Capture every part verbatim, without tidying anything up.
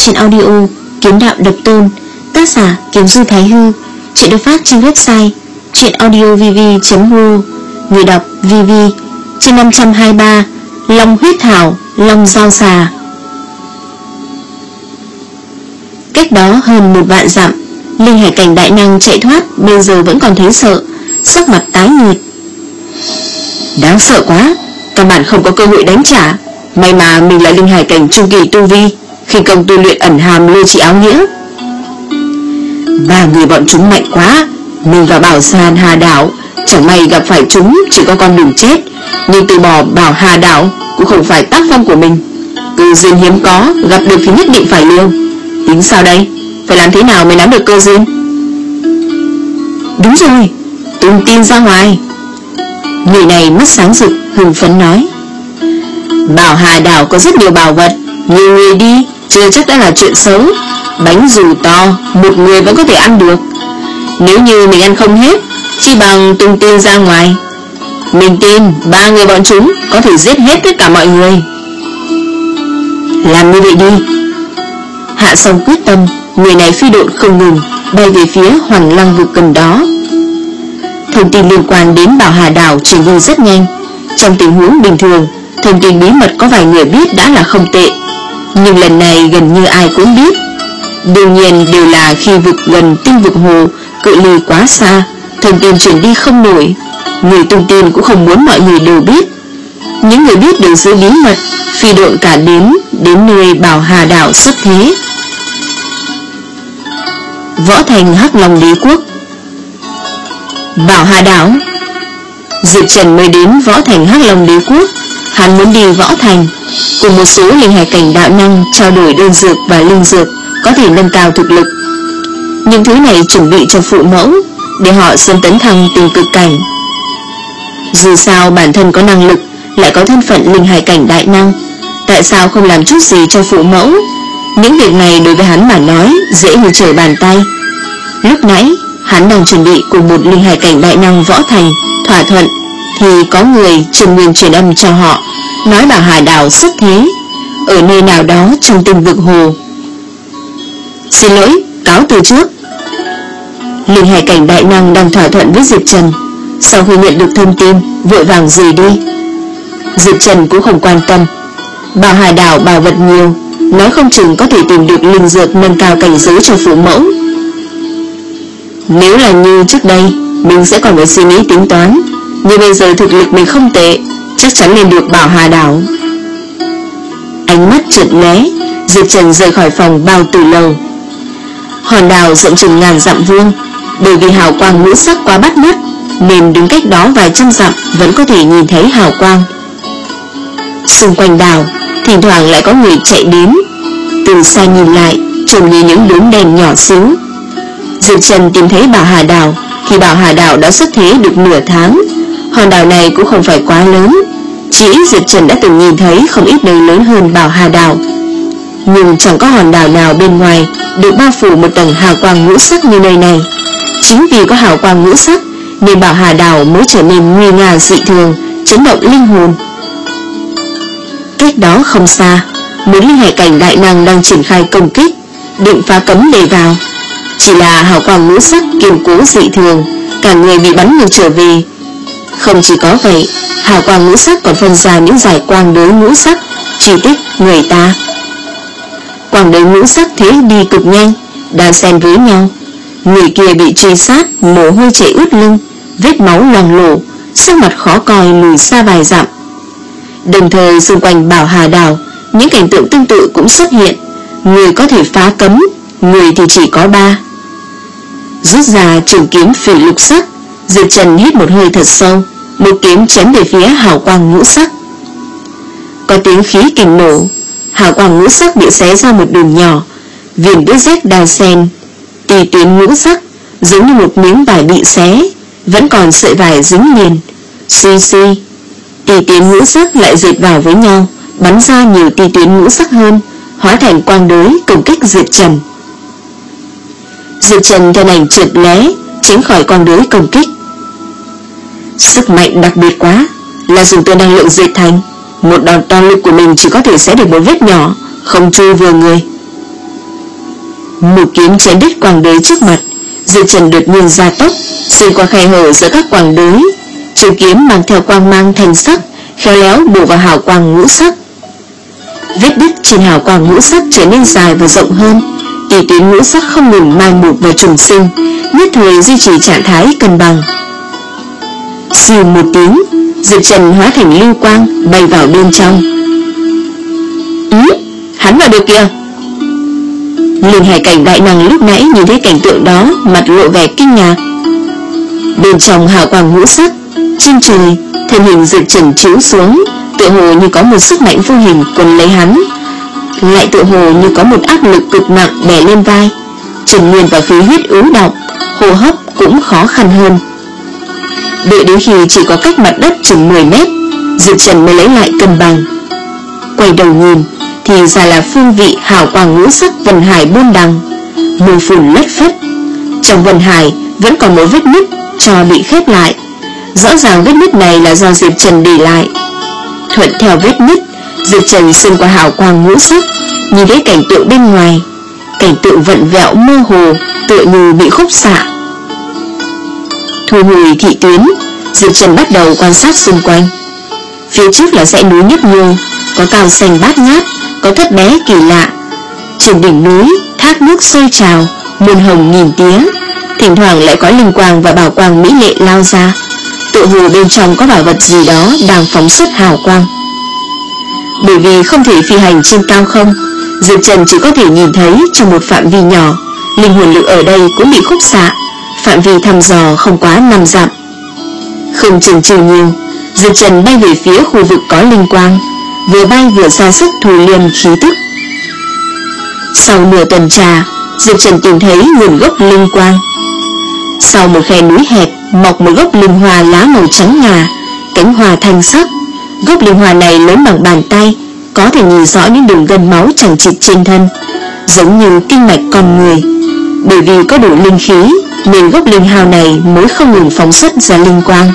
truyện audio Kiếm Đạo Độc Tôn, tác giả Kiếm Du Thái Hư. Truyện được phát trên website truyện audio vv chấm ru. Người đọc vê vê. Chương năm trăm hai mươi ba, Long huyết thảo, Long giao xà. Cách đó hơn một vạn dặm, Linh Hải Cảnh đại năng chạy thoát bây giờ vẫn còn thấy sợ, sắc mặt tái nhợt. Đáng sợ quá, căn bản không có cơ hội đánh trả. May mà mình là Linh Hải Cảnh trung kỳ tu vi, khi công tu luyện ẩn hàm lôi chỉ áo nghĩa. Ba người bọn chúng mạnh quá, mình và Bảo San Hà Đảo chẳng may gặp phải chúng chỉ có con đường chết, nhưng từ bỏ Bảo Hà Đảo cũng không phải tác phong của mình. Cơ duyên hiếm có, gặp được thì nhất định phải liều. Tính sao đây? Phải làm thế nào mới nắm được cơ duyên? Đúng rồi, tung tin ra ngoài. Người này mắt sáng rực, hưng phấn nói. Bảo Hà Đảo có rất nhiều bảo vật, nhiều người đi chưa chắc đã là chuyện xấu. Bánh dù to, một người vẫn có thể ăn được. Nếu như mình ăn không hết, chi bằng tung tin ra ngoài. Mình tin ba người bọn chúng có thể giết hết tất cả mọi người. Làm như vậy đi. Hạ Song quyết tâm, người này phi độn không ngừng, bay về phía Hoàng Lăng vực gần đó. Thông tin liên quan đến Bảo Hà Đảo truyền đi rất nhanh. Trong tình huống bình thường, thông tin bí mật có vài người biết đã là không tệ, nhưng lần này gần như ai cũng biết. Đương nhiên đều là khi vực gần tinh vực hồ, cự ly quá xa, thông tin truyền đi không nổi. Người tung tin cũng không muốn mọi người đều biết. Những người biết đều giữ bí mật, phi độn cả đến đến nơi Bảo Hà Đảo xuất thế. Võ Thành Hắc Long Đế Quốc. Bảo Hà Đảo. Diệp Trần mới đến Võ Thành Hắc Long Đế Quốc. Hắn muốn đi Võ Thành, cùng một số Linh Hải Cảnh đạo năng trao đổi đơn dược và linh dược có thể nâng cao thực lực. Những thứ này chuẩn bị cho phụ mẫu, để họ sớm tấn thăng tình cực cảnh. Dù sao bản thân có năng lực, lại có thân phận Linh Hải Cảnh đại năng, tại sao không làm chút gì cho phụ mẫu? Những việc này đối với hắn mà nói dễ như trở bàn tay. Lúc nãy hắn đang chuẩn bị cùng một Linh Hải Cảnh đại năng Võ Thành thỏa thuận, thì có người truyền nguyên truyền âm cho họ, nói Bảo Hà Đảo xuất thế ở nơi nào đó trong tinh vực hồ. Xin lỗi, cáo từ trước. Linh Hải Cảnh đại năng đang thỏa thuận với Diệp Trần, sau khi nhận được thông tin vội vàng rời đi. Diệp Trần cũng không quan tâm. Bảo Hà Đảo bảo vật nhiều, nói không chừng có thể tìm được linh dược nâng cao cảnh giới cho phụ mẫu. Nếu là như trước đây, mình sẽ còn phải suy nghĩ tính toán, nhưng bây giờ thực lực mình không tệ, chắc chắn lên được Bảo Hà Đảo. Ánh mắt chợt lóe, Diệp Trần rời khỏi phòng bao tử lầu. Hòn đảo rộng chừng ngàn dặm vuông, bởi vì hào quang ngũ sắc quá bắt mắt, nên đứng cách đó vài trăm dặm vẫn có thể nhìn thấy hào quang. Xung quanh đảo, thỉnh thoảng lại có người chạy đến, từ xa nhìn lại trông như những đốm đèn nhỏ xíu. Diệp Trần tìm thấy Bảo Hà Đảo khi Bảo Hà Đảo đã xuất thế được nửa tháng. Hòn đảo này cũng không phải quá lớn, chỉ Diệp Trần đã từng nhìn thấy không ít nơi lớn hơn Bảo Hà Đảo, nhưng chẳng có hòn đảo nào bên ngoài được bao phủ một tầng hào quang ngũ sắc như nơi này. Chính vì có hào quang ngũ sắc nên Bảo Hà Đảo mới trở nên nguy nga dị thường, chấn động linh hồn. Cách đó không xa, một Linh Hải Cảnh đại năng đang triển khai công kích, định phá cấm để vào. Chỉ là hào quang ngũ sắc kiên cố dị thường, cả người bị bắn ngược trở về. Không chỉ có vậy, hào quang ngũ sắc còn phân ra những dải quang đới ngũ sắc chỉ tích người ta. Quang đới ngũ sắc thế đi cực nhanh, đan xen với nhau. Người kia bị truy sát, mồ hôi chảy ướt lưng, vết máu loang lổ, sắc mặt khó coi lùi xa vài dặm. Đồng thời xung quanh Bảo Hà Đảo, những cảnh tượng tương tự cũng xuất hiện. Người có thể phá cấm, người thì chỉ có ba. Rút ra trường kiếm phỉ lục sắc, Diệp Trần hít một hơi thật sâu, một kiếm chém về phía hào quang ngũ sắc. Có tiếng khí kình nổ, hào quang ngũ sắc bị xé ra một đường nhỏ, viền vết rách đan xen, tì tuyến ngũ sắc giống như một miếng vải bị xé, vẫn còn sợi vải dính liền. Suy suy, tì tuyến ngũ sắc lại dệt vào với nhau, bắn ra nhiều tì tuyến ngũ sắc hơn, hóa thành quang đới công kích Diệp Trần. Diệp Trần thân ảnh trượt lé, tránh khỏi quang đới công kích. Sức mạnh đặc biệt quá, là dùng tia năng lượng dệt thành. Một đòn toàn lực của mình chỉ có thể xé được một vết nhỏ, không chui vừa người. Một kiếm chém đứt quàng đới trước mặt. Diệp Trần đột nhiên gia tốc, xuyên qua khe hở giữa các quàng đới. Chiêu kiếm mang theo quang mang thanh sắc, khéo léo bổ vào hào quang ngũ sắc. Vết đứt trên hào quang ngũ sắc trở nên dài và rộng hơn. Tỷ tuyến ngũ sắc không ngừng mai một và trùng sinh, nhất thời duy trì trạng thái cân bằng. Xìu một tiếng, Diệp Trần hóa thành lưu quang bay vào bên trong. Ừ, hắn vào được kìa. Linh hải cảnh đại năng lúc nãy nhìn thấy cảnh tượng đó, mặt lộ vẻ kinh ngạc. Bên trong hào quang ngũ sắc, trên trời, thân hình Diệp Trần chiếu xuống, tựa hồ như có một sức mạnh vô hình quấn lấy hắn, lại tựa hồ như có một áp lực cực nặng đè lên vai. Trần Nguyên và khí huyết ứ động, hô hấp cũng khó khăn hơn. Đợi đến khi chỉ có cách mặt đất chừng mười mét, Diệp Trần mới lấy lại cân bằng. Quay đầu nhìn thì ra là phương vị hào quang ngũ sắc vân hải buôn đằng, mưa phùn lất phất. Trong vân hải vẫn còn một vết nứt cho bị khép lại. Rõ ràng vết nứt này là do Diệp Trần để lại. Thuận theo vết nứt, Diệp Trần xuyên qua hào quang ngũ sắc, nhìn thấy cảnh tượng bên ngoài. Cảnh tượng vặn vẹo mơ hồ, tựa như bị khúc xạ. Thu hồi thị tuyến, Diệp Trần bắt đầu quan sát xung quanh. Phía trước là dãy núi nhấp nhô, có cao xanh bát ngát, có thất bé kỳ lạ. Trên đỉnh núi, thác nước sôi trào, muôn hồng nghìn tía. Thỉnh thoảng lại có linh quang và bảo quang mỹ lệ lao ra, tựa hồ bên trong có bảo vật gì đó đang phóng xuất hào quang. Bởi vì không thể phi hành trên cao không, Diệp Trần chỉ có thể nhìn thấy trong một phạm vi nhỏ. Linh hồn lực ở đây cũng bị khúc xạ, phạm vi thăm dò không quá năm dặm. Không chần chừ nhiều, Diệp Trần bay về phía khu vực có linh quang, vừa bay vừa ra sức thu liêm khí tức. Sau nửa tuần trà, Diệp Trần tìm thấy nguồn gốc linh quang. Sau một khe núi hẹp mọc một gốc linh hoa lá màu trắng ngà, cánh hoa thanh sắc. Gốc linh hoa này lớn bằng bàn tay, có thể nhìn rõ những đường gân máu chằng chịt trên thân, giống như kinh mạch con người. Bởi vì có đủ linh khí nên gốc linh hào này mới không ngừng phóng xuất ra linh quang.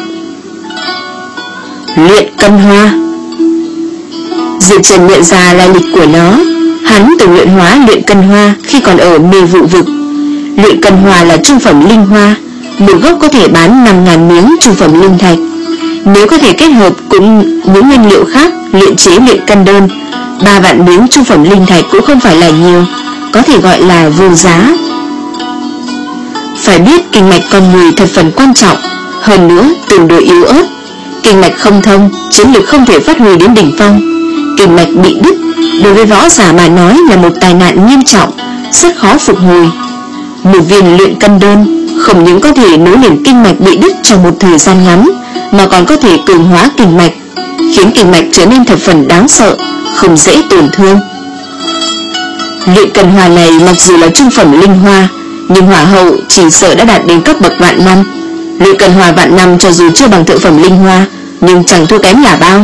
Luyện cân hoa. Diệp Trần nhận ra lai lịch của nó. Hắn từng luyện hóa luyện cân hoa khi còn ở mê vụ vực. Luyện cân hoa là trung phẩm linh hoa, một gốc có thể bán năm nghìn miếng trung phẩm linh thạch. Nếu có thể kết hợp cùng những nguyên liệu khác luyện chế luyện cân đơn, ba vạn miếng trung phẩm linh thạch cũng không phải là nhiều, có thể gọi là vô giá. Phải biết kinh mạch con người thật phần quan trọng, hơn nữa tương đối yếu ớt. Kinh mạch không thông, chiến lực không thể phát huy đến đỉnh phong. Kinh mạch bị đứt đối với võ giả mà nói là một tai nạn nghiêm trọng, rất khó phục hồi. Một viên luyện cân đơn không những có thể nối liền kinh mạch bị đứt trong một thời gian ngắn, mà còn có thể cường hóa kinh mạch, khiến kinh mạch trở nên thập phần đáng sợ, không dễ tổn thương. Luyện cân hoa này mặc dù là trung phẩm linh hoa, nhưng hỏa hậu chỉ sợ đã đạt đến cấp bậc vạn năm. Luyện cân hoa vạn năm cho dù chưa bằng thượng phẩm linh hoa, nhưng chẳng thua kém là bao.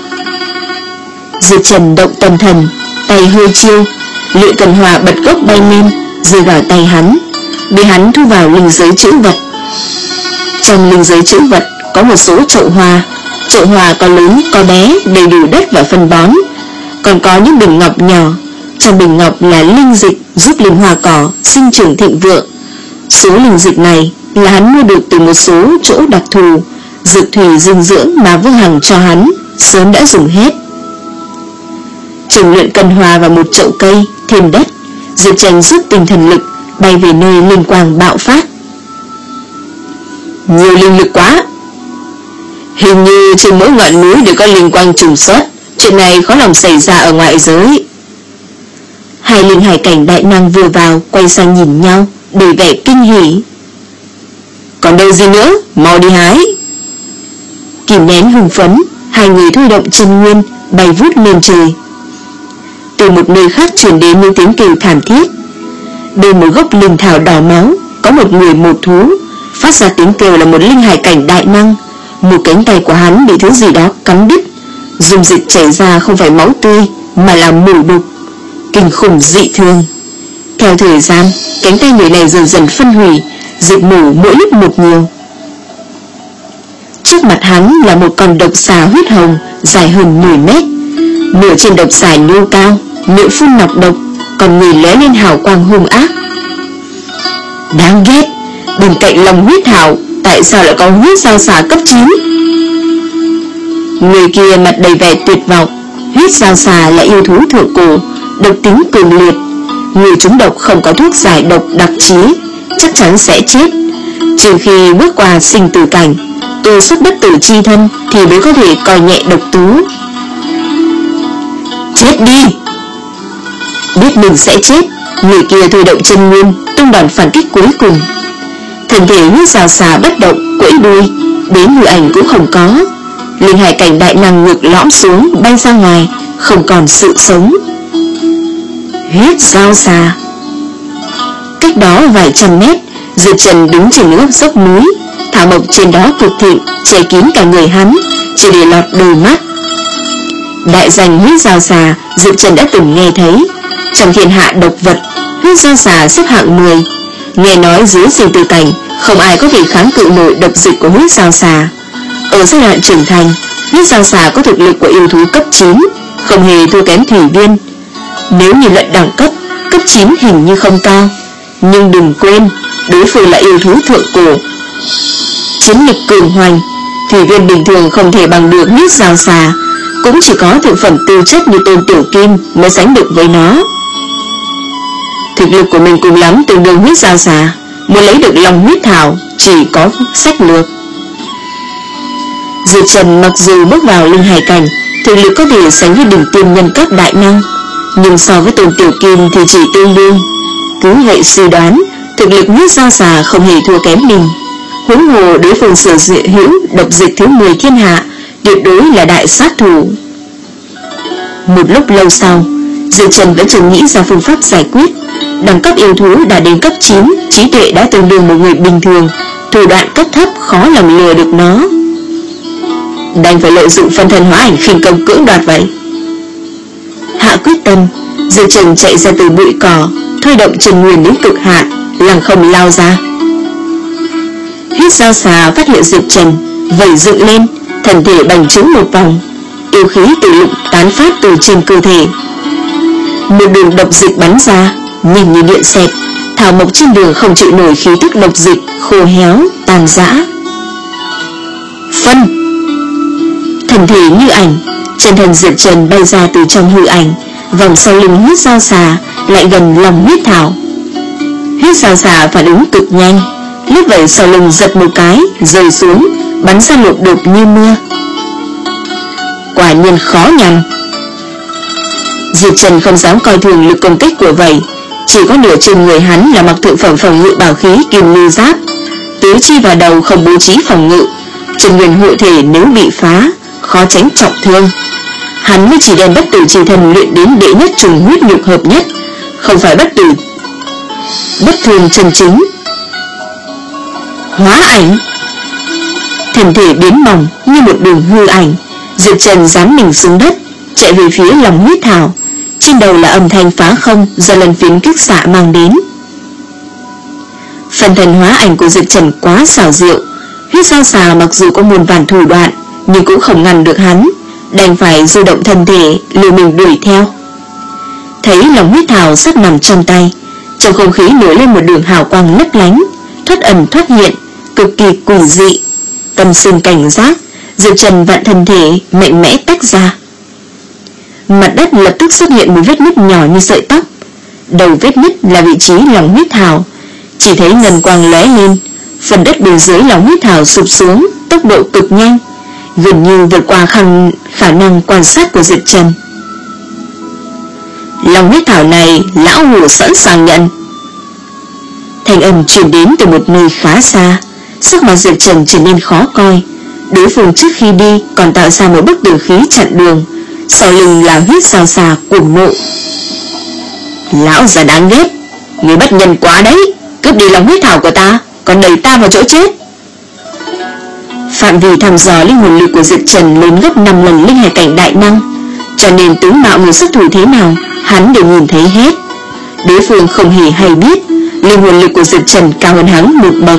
Diệp Trần động tâm thần, tay hơi chiêu, luyện cân hoa bật gốc bay lên, rơi vào tay hắn, bị hắn thu vào linh giới trữ vật. Trong linh giới trữ vật có một số chậu hoa. Chậu hoa có lớn có bé, đầy đủ đất và phân bón. Còn có những bình ngọc nhỏ. Trong bình ngọc là linh dịch giúp linh hoa cỏ sinh trưởng thịnh vượng. Số linh dịch này là hắn mua được từ một số chỗ đặc thù. Dược thủy dinh dưỡng mà Vương Hằng cho hắn sớm đã dùng hết. Trồng luyện cân hoa vào một chậu cây, thêm đất, Diệp Trần rút tinh thần lực bay về nơi linh quang bạo phát. Nhiều linh lực quá. Hình như trên mỗi ngọn núi đều có linh quang trùng xuất. Chuyện này khó lòng xảy ra ở ngoại giới. Hai linh hải cảnh đại năng vừa vào quay sang nhìn nhau, đầy vẻ kinh hỉ. Còn đâu gì nữa, mau đi hái. Kìm nén hưng phấn, hai người thôi động chân nguyên bay vút lên trời. Từ một nơi khác truyền đến những tiếng kêu thảm thiết. Bên một gốc linh thảo đỏ máu có một người một thú. Phát ra tiếng kêu là một linh hải cảnh đại năng. Một cánh tay của hắn bị thứ gì đó cắn đứt. Dung dịch chảy ra không phải máu tươi mà là mủ đục, kinh khủng dị thường. Theo thời gian, cánh tay người này dần dần phân hủy, dịch mủ mỗi lúc một nhiều. Trước mặt hắn là một con độc xà huyết hồng dài hơn mười mét. Nửa trên độc xà nhô cao, miệng phun nọc độc, còn người lóe lên hào quang hung ác, Đáng ghét, bên cạnh lòng huyết thảo tại sao lại có huyết dao xà cấp chín? Người kia mặt đầy vẻ tuyệt vọng. Huyết dao xà là yêu thú thượng cổ, độc tính cường liệt. Người trúng độc không có thuốc giải độc đặc chí, chắc chắn sẽ chết. Trừ khi bước qua sinh tử cảnh, tu xuất bất tử chi thân, thì mới có thể coi nhẹ độc tố. Chết đi! Biết mình sẽ chết, người kia thôi động chân nguyên, tung đòn phản kích cuối cùng. Thân thể huyết dao xà bất động, quẫy đuôi, đến hư ảnh cũng không có. Linh hải cảnh đại năng ngực lõm xuống, bay ra ngoài, không còn sự sống. Huyết dao xà. Cách đó vài trăm mét, Diệp Trần đứng trên những dốc núi, thảo mộc trên đó cực thịnh, che kín cả người hắn, chỉ để lọt đôi mắt. Đại danh huyết dao xà, Diệp Trần đã từng nghe thấy. Trong thiên hạ độc vật, huyết dao xà xếp hạng mười. Nghe nói dưới sinh tử cảnh, không ai có thể kháng cự nổi độc dịch của huyết dao xà. Ở giai đoạn trưởng thành, huyết dao xà có thực lực của yêu thú cấp chín, không hề thua kém thủy viên. Nếu như luận đẳng cấp, cấp chín hình như không cao, nhưng đừng quên, đối phương là yêu thú thượng cổ, chiến lực cường hoành. Thủy viên bình thường không thể bằng được huyết dao xà, cũng chỉ có thực phẩm tư chất như Tôn Tiểu Kim mới sánh được với nó. Thực lực của mình cùng lắm tương đương huyết dao xà, muốn lấy được lòng huyết thảo chỉ có sách lược. Diệp Trần mặc dù bước vào linh hải cảnh, thực lực có thể sánh với đỉnh tiêm nhân cấp đại năng, nhưng so với Tôn Tiểu Kim thì chỉ tương đương. Cứ vậy suy đoán, thực lực huyết dao xà không hề thua kém mình. Huống hồ đối phương sở hữu độc dịch thứ mười thiên hạ, tuyệt đối là đại sát thủ. Một lúc lâu sau, Diệp Trần vẫn chưa nghĩ ra phương pháp giải quyết. Đẳng cấp yêu thú đã đến cấp chín, trí tuệ đã tương đương một người bình thường, thủ đoạn cấp thấp khó lòng lừa được nó. Đành phải lợi dụng phân thân hóa ảnh khinh công cưỡng đoạt vậy. Hạ quyết tâm, Diệp Trần chạy ra từ bụi cỏ, thôi động chân nguyên đến cực hạn, lăng không lao ra. Huyết dao xà phát hiện Diệp Trần, vẩy dựng lên, thân thể bành trướng một vòng, yêu khí từ lục tán phát từ trên cơ thể. Một đường độc dịch bắn ra, nhanh như điện xẹt, thảo mộc trên đường không chịu nổi khí tức độc dịch, khô héo, tàn rã. Phân! Thần thể như ảnh, chân thần Diệp Trần bay ra từ trong hư ảnh, vòng sau lưng huyết dao xà, lại gần lòng huyết thảo. Huyết dao xà phản ứng cực nhanh, lúc vậy sau lưng giật một cái, rơi xuống, bắn ra lột đột như mưa. Quả nhiên khó nhằn. Diệp Trần không dám coi thường lực công kích của vậy, chỉ có nửa chừng người hắn là mặc thượng phẩm phòng ngự bảo khí kim ngư giáp, tứ chi và đầu không bố trí phòng ngự, chân nguyên hộ thể nếu bị phá, khó tránh trọng thương. Hắn mới chỉ đem bất tử chi thần luyện đến đệ nhất trùng huyết nhục hợp nhất, không phải bất tử bất thường chân chính. Hóa ảnh. Thần thể biến mỏng như một đường hư ảnh, Diệp Trần giáng mình xuống đất, chạy về phía lòng huyết thảo. Trên đầu là âm thanh phá không do lần phiến kích xạ mang đến. Phần thần hóa ảnh của Diệp Trần quá xảo diệu. Huyết dao xà mặc dù có muôn vàn thủ đoạn, nhưng cũng không ngăn được hắn, đành phải du động thân thể liều mình đuổi theo. Thấy lòng huyết thảo sắp nằm trong tay, trong không khí nổi lên một đường hào quang lấp lánh, thoát ẩn thoát hiện, cực kỳ quỷ dị. Tâm sinh cảnh giác, Diệp Trần vặn thân thể mạnh mẽ tách ra. Mặt đất lập tức xuất hiện một vết nứt nhỏ như sợi tóc. Đầu vết nứt là vị trí lòng huyết thảo, chỉ thấy ngân quang lóe lên, phần đất bên dưới lòng huyết thảo sụp xuống, tốc độ cực nhanh, gần như vượt qua khả, khả năng quan sát của Diệp Trần. Lòng huyết thảo này lão hủ sẵn sàng nhận. Thanh âm truyền đến từ một nơi khá xa, sắc mặt Diệp Trần trở nên khó coi. Đối phương trước khi đi còn tạo ra một bức tường khí chặn đường, sau lưng là huyết dao xà cuồng nộ. Lão già đáng ghét, người bất nhân quá đấy, cướp đi lòng huyết thảo của ta, còn đẩy ta vào chỗ chết. Phạm vi thăm dò linh hồn lực của Diệp Trần lên gấp năm lần linh hải cảnh đại năng, cho nên tướng mạo người xuất thủ thế nào hắn đều nhìn thấy hết. Đối phương không hề hay biết linh hồn lực của Diệp Trần cao hơn hắn một bậc.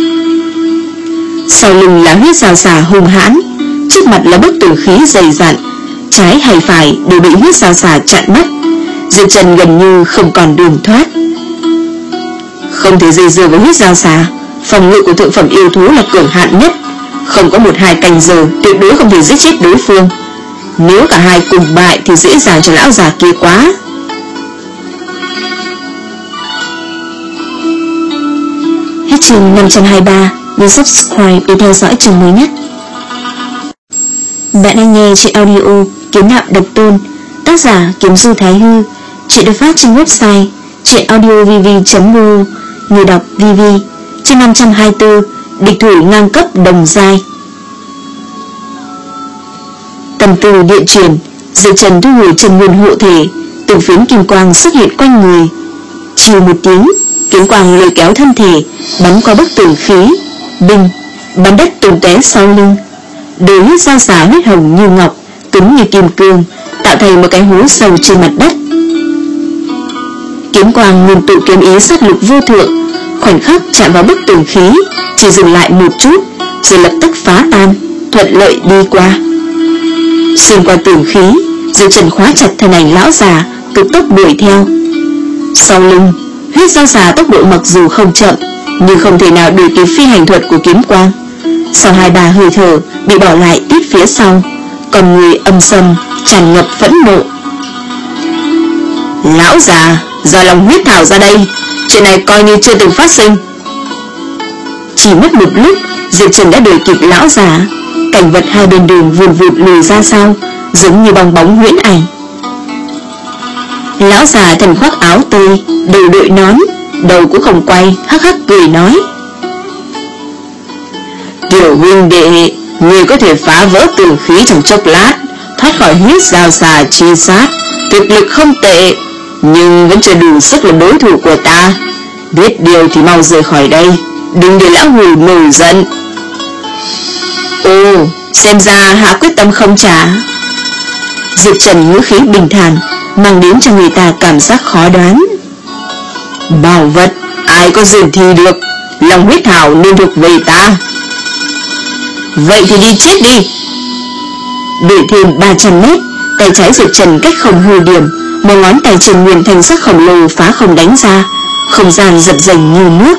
Sau lưng là huyết dao xà hung hãn, trước mặt là bức tường khí dày dặn, trái hay phải đều bị huyết dao xà chặn mất. Diệp Trần gần như không còn đường thoát. không thể dây dưa với huyết dao xà. Phòng ngự của thượng phẩm yêu thú là cường hạn nhất, không có một hai canh giờ tuyệt đối không thể giết chết đối phương. Nếu cả hai cùng bại thì dễ dàng cho lão già kia quá. Hết chương năm trăm hai mươi ba. Nhấn subscribe để theo dõi chương mới nhất. Bạn đang nghe trên audio Kiếm Đạo Độc Tôn, tác giả Kiếm Du Thái Hư. Chuyện được phát trên website chuyenaudiovv chấm mo. Người đọc vê vê. Chương năm trăm hai mươi tư. Địch thủ ngang cấp đồng giai. Tầm từ điện truyền, Diệp Trần thu hồi chân nguyên hộ thể, từng phiến kim quang xuất hiện quanh người. Chiều một tiếng, kiếm quang lôi kéo thân thể, bắn qua bức tường khí, đinh, bắn đất tung té sau lưng. Đôi huyết dao xà huyết hồng như ngọc, cứng như kim cương, tạo thành một cái hố sâu trên mặt đất. Kiếm quang ngưng tụ kiếm ý sát lục vô thượng, khoảnh khắc chạm vào bức tường khí, chỉ dừng lại một chút, rồi lập tức phá tan, thuận lợi đi qua. Xuyên qua tường khí, Diệp Trần khóa chặt thân ảnh lão già, cực tốc đuổi theo. Sau lưng, huyết dao xà tốc độ mặc dù không chậm, nhưng không thể nào đuổi kịp phi hành thuật của kiếm quang. Sau hai ba hơi thở, bị bỏ lại tiếp phía sau, còn người âm sầm tràn ngập phẫn nộ. Lão già, do lòng huyết thảo ra đây, chuyện này coi như chưa từng phát sinh. Chỉ mất một lúc, Diệp Trần đã đuổi kịp lão già. Cảnh vật hai bên đường vùn vụt lùi ra sau, giống như bong bóng huyễn ảnh. Lão già thần khoác áo tơi, đầu đội nón, đầu cũng không quay, hắc hắc cười nói: Tiểu huynh đệ, người có thể phá vỡ tường khí trong chốc lát, thoát khỏi huyết dao xà truy sát, thực lực không tệ, nhưng vẫn chưa đủ sức làm đối thủ của ta. Biết điều thì mau rời khỏi đây, đừng để lão hù nổi giận. Ồ, xem ra hạ quyết tâm không trả. Diệp Trần ngữ khí bình thản, mang đến cho người ta cảm giác khó đoán. Bảo vật ai có dừng thì được, lòng huyết thảo nên thuộc về ta. Vậy thì đi chết đi. Đuổi thêm ba trăm mét, tay trái Diệp Trần cách không hơi điểm, một ngón tay trên nguyên thanh sắc khổng lồ phá không đánh ra, không gian dập dềnh như nước.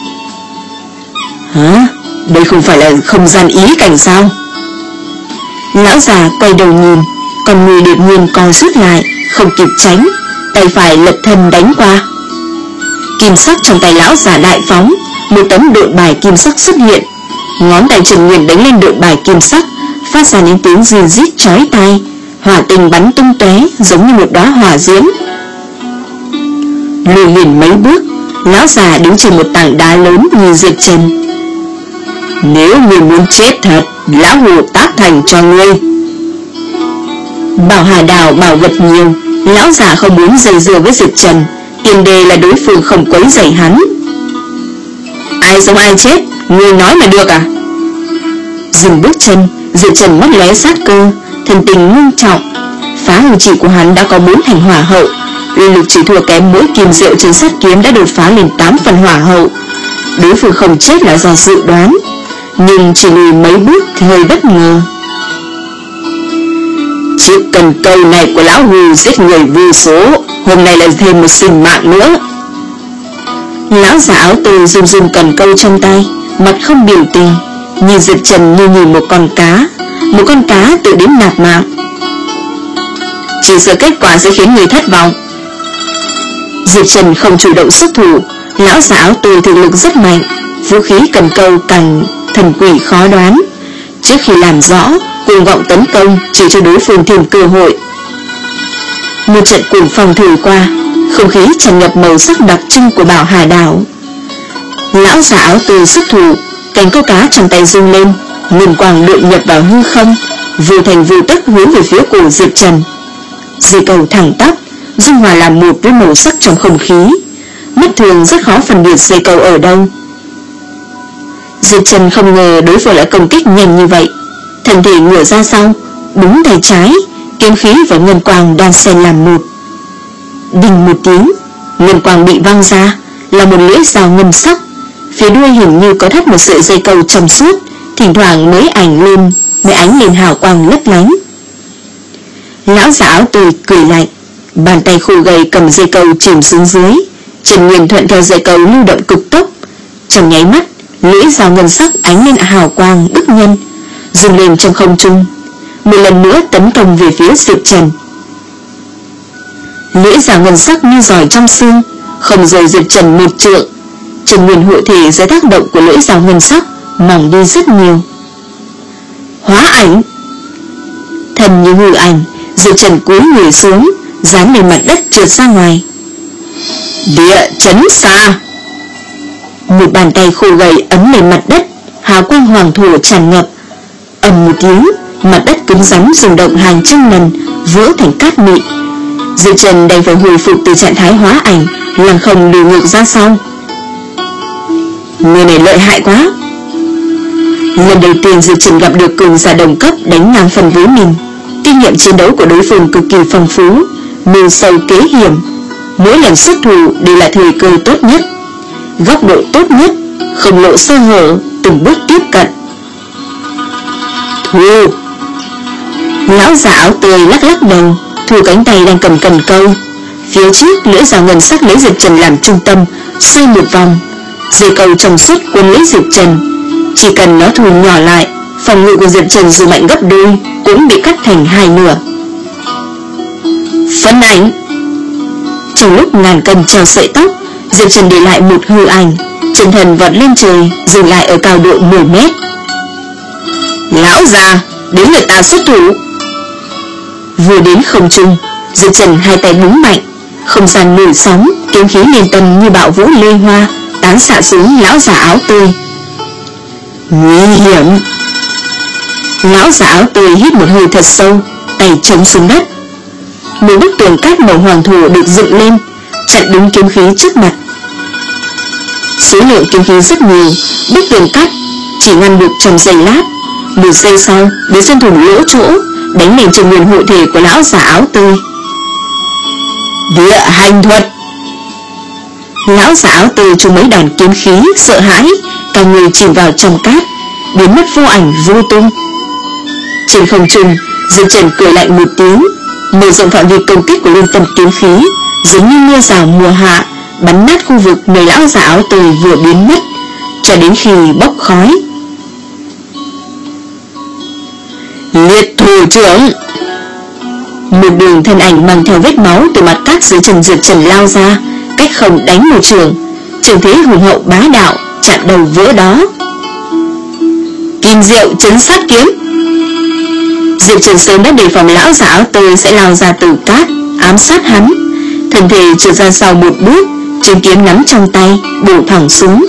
Hả? Đây không phải là không gian ý cảnh sao? Lão già quay đầu nhìn, còn người đột nhiên co rút lại, không kịp tránh, tay phải lật thân đánh qua. Kim sắc trong tay lão già đại phóng, một tấm độn bài kim sắc xuất hiện. Ngón tay Trần Nguyên đánh lên độn bài kim sắc, phát ra những tiếng rì rít chói tai, hỏa tinh bắn tung tóe giống như một đóa hỏa diễm. Lùi liền mấy bước, lão già đứng trên một tảng đá lớn như Diệp Trần. Nếu ngươi muốn chết thật, lão hù tác thành cho ngươi. Bảo Hà Đào bảo vật nhiều, lão già không muốn dây dưa với Diệp Trần, tiền đề là đối phương không quấy rầy hắn. Ai sống ai chết, ngươi nói mà được à? Dừng bước chân, Diệp Trần mắt lóe sát cơ, thần tình ngưng trọng. Phá hư chỉ của hắn đã có bốn thành hỏa hậu, uy lực chỉ thua kém mỗi kim diệu trên sát kiếm đã đột phá lên tám phần hỏa hậu. Đối phương không chết là do dự đoán, nhưng chỉ lùi mấy bước thì hơi bất ngờ. Chiếc cần câu này của lão hù giết người vô số, hôm nay lại thêm một sinh mạng nữa. Lão già áo tơi run run cần câu trong tay, mặt không biểu tình, nhìn Diệp Trần như nhìn một con cá, một con cá tự đến nạp mạng. Chỉ sợ kết quả sẽ khiến người thất vọng. Diệp Trần không chủ động xuất thủ, lão già áo tơi thực lực rất mạnh, vũ khí cần câu càng thần quỷ khó đoán. Trước khi làm rõ, cuồng vọng tấn công chỉ cho đối phương thêm cơ hội. Một trận cuồng phong thổi qua, không khí tràn ngập màu sắc đặc trưng của Bảo Hà Đảo. Lão già áo tơi xuất thủ, cánh câu cá trong tay rung lên, ngân quang đội nhập vào hư không, vô thành vô tức hướng về phía cổ Diệp Trần. Dây cầu thẳng tắp, dung hòa làm một với màu sắc trong không khí, mắt thường rất khó phân biệt dây cầu ở đâu. Diệp Trần không ngờ đối phương lại công kích nhanh như vậy, thân thể ngửa ra sau, đúng tay trái, kiếm khí và ngân quang đan xen làm một. Đinh một tiếng, ngân quang bị văng ra, là một lưỡi dao ngân sắc, phía đuôi hình như có thắt một sợi dây cầu trong suốt, thỉnh thoảng mới ảnh lên, mới ánh lên hào quang lấp lánh. Lão già áo tơi cười lạnh, bàn tay khô gầy cầm dây cầu chìm xuống dưới, Trần Nguyên thuận theo dây cầu lưu động cực tốc. Trong nháy mắt, lưỡi dao ngân sắc ánh lên hào quang bức nhân, dừng lên trong không trung, một lần nữa tấn công về phía Diệp Trần. Lưỡi dao ngân sắc như giỏi trong xương, không rời Diệp Trần một trượng. Trần Nguyên hộ thể dưới tác động của lưỡi dao ngân sắc mỏng đi rất nhiều. Hóa ảnh. Thần như hư ảnh, Diệp Trần cúi người xuống, dán lên mặt đất trượt ra ngoài. Địa chấn xa. Một bàn tay khô gầy ấn lên mặt đất, hào quang hoàng thổ tràn ngập. Ầm một tiếng, mặt đất cứng rắn rung động hàng trăm lần, vỡ thành cát mịn. Diệp Trần đành phải hồi phục từ trạng thái hóa ảnh, lăng không lùi ngược ra sau. Người này lợi hại quá. Lần đầu tiên Diệp Trần gặp được cường giả đồng cấp đánh ngang phần với mình. Kinh nghiệm chiến đấu của đối phương cực kỳ phong phú, mưu sâu kế hiểm, mỗi lần xuất thủ đều là thời cơ tốt nhất, góc độ tốt nhất, không lộ sơ hở, từng bước tiếp cận. Thu. Lão già áo tươi lắc lắc đầu, thu cánh tay đang cầm cần câu. Phía trước lưỡi dao ngân sắc lấy Diệp Trần làm trung tâm, xoay một vòng. Dây câu trong suốt cuốn lấy Diệp Trần. Chỉ cần nó thu nhỏ lại, phòng ngự của Diệp Trần dù mạnh gấp đôi cũng bị cắt thành hai nửa. Phân ảnh. Trong lúc ngàn cân treo sợi tóc, Diệp Trần để lại một hư ảnh, chân thần vọt lên trời, dừng lại ở cao độ mười mét. Lão già, đến lượt ta xuất thủ. Vừa đến không trung, Diệp Trần hai tay búng mạnh, không gian nổi sóng, kiếm khí liên tầm như bạo vũ lê hoa, tán xạ xuống lão già áo tươi. Nguy hiểm. Lão già áo tươi hít một hơi thật sâu, tay chống xuống đất. Một bức tường cát màu hoàng thổ được dựng lên, chặn đúng kiếm khí trước mặt. Số lượng kiếm khí rất nhiều, bức tường cát chỉ ngăn được trong giây lát. Một giây sau, bị xuyên thủng lỗ chỗ, đánh lên Trần Nguyên hộ thể của lão già áo tươi. Địa hành thuật. Lão già áo tươi trúng mấy đòn kiếm khí, sợ hãi, cả người chìm vào trong cát, biến mất vô ảnh vô tung. Trên không trung, Diệp Trần cười lạnh một tiếng, mở rộng phạm vi công kích của liên tâm kiếm khí, giống như mưa rào mùa hạ, bắn nát khu vực nơi lão già áo tươi vừa biến mất, cho đến khi bốc khói. Liệt thủ trưởng. Một đường thân ảnh mang theo vết máu từ mặt cát dưới chân Diệp Trần lao ra, cách không đánh một trường, trường thế hùng hậu bá đạo, chặn đầu vỡ đó. Kim diệu chấn sát kiếm. Diệp Trần sớm đã đề phòng lão già áo tươi sẽ lao ra từ cát, ám sát hắn, thân thể trượt ra sau một bước, trường kiếm nắm trong tay, bổ thẳng xuống.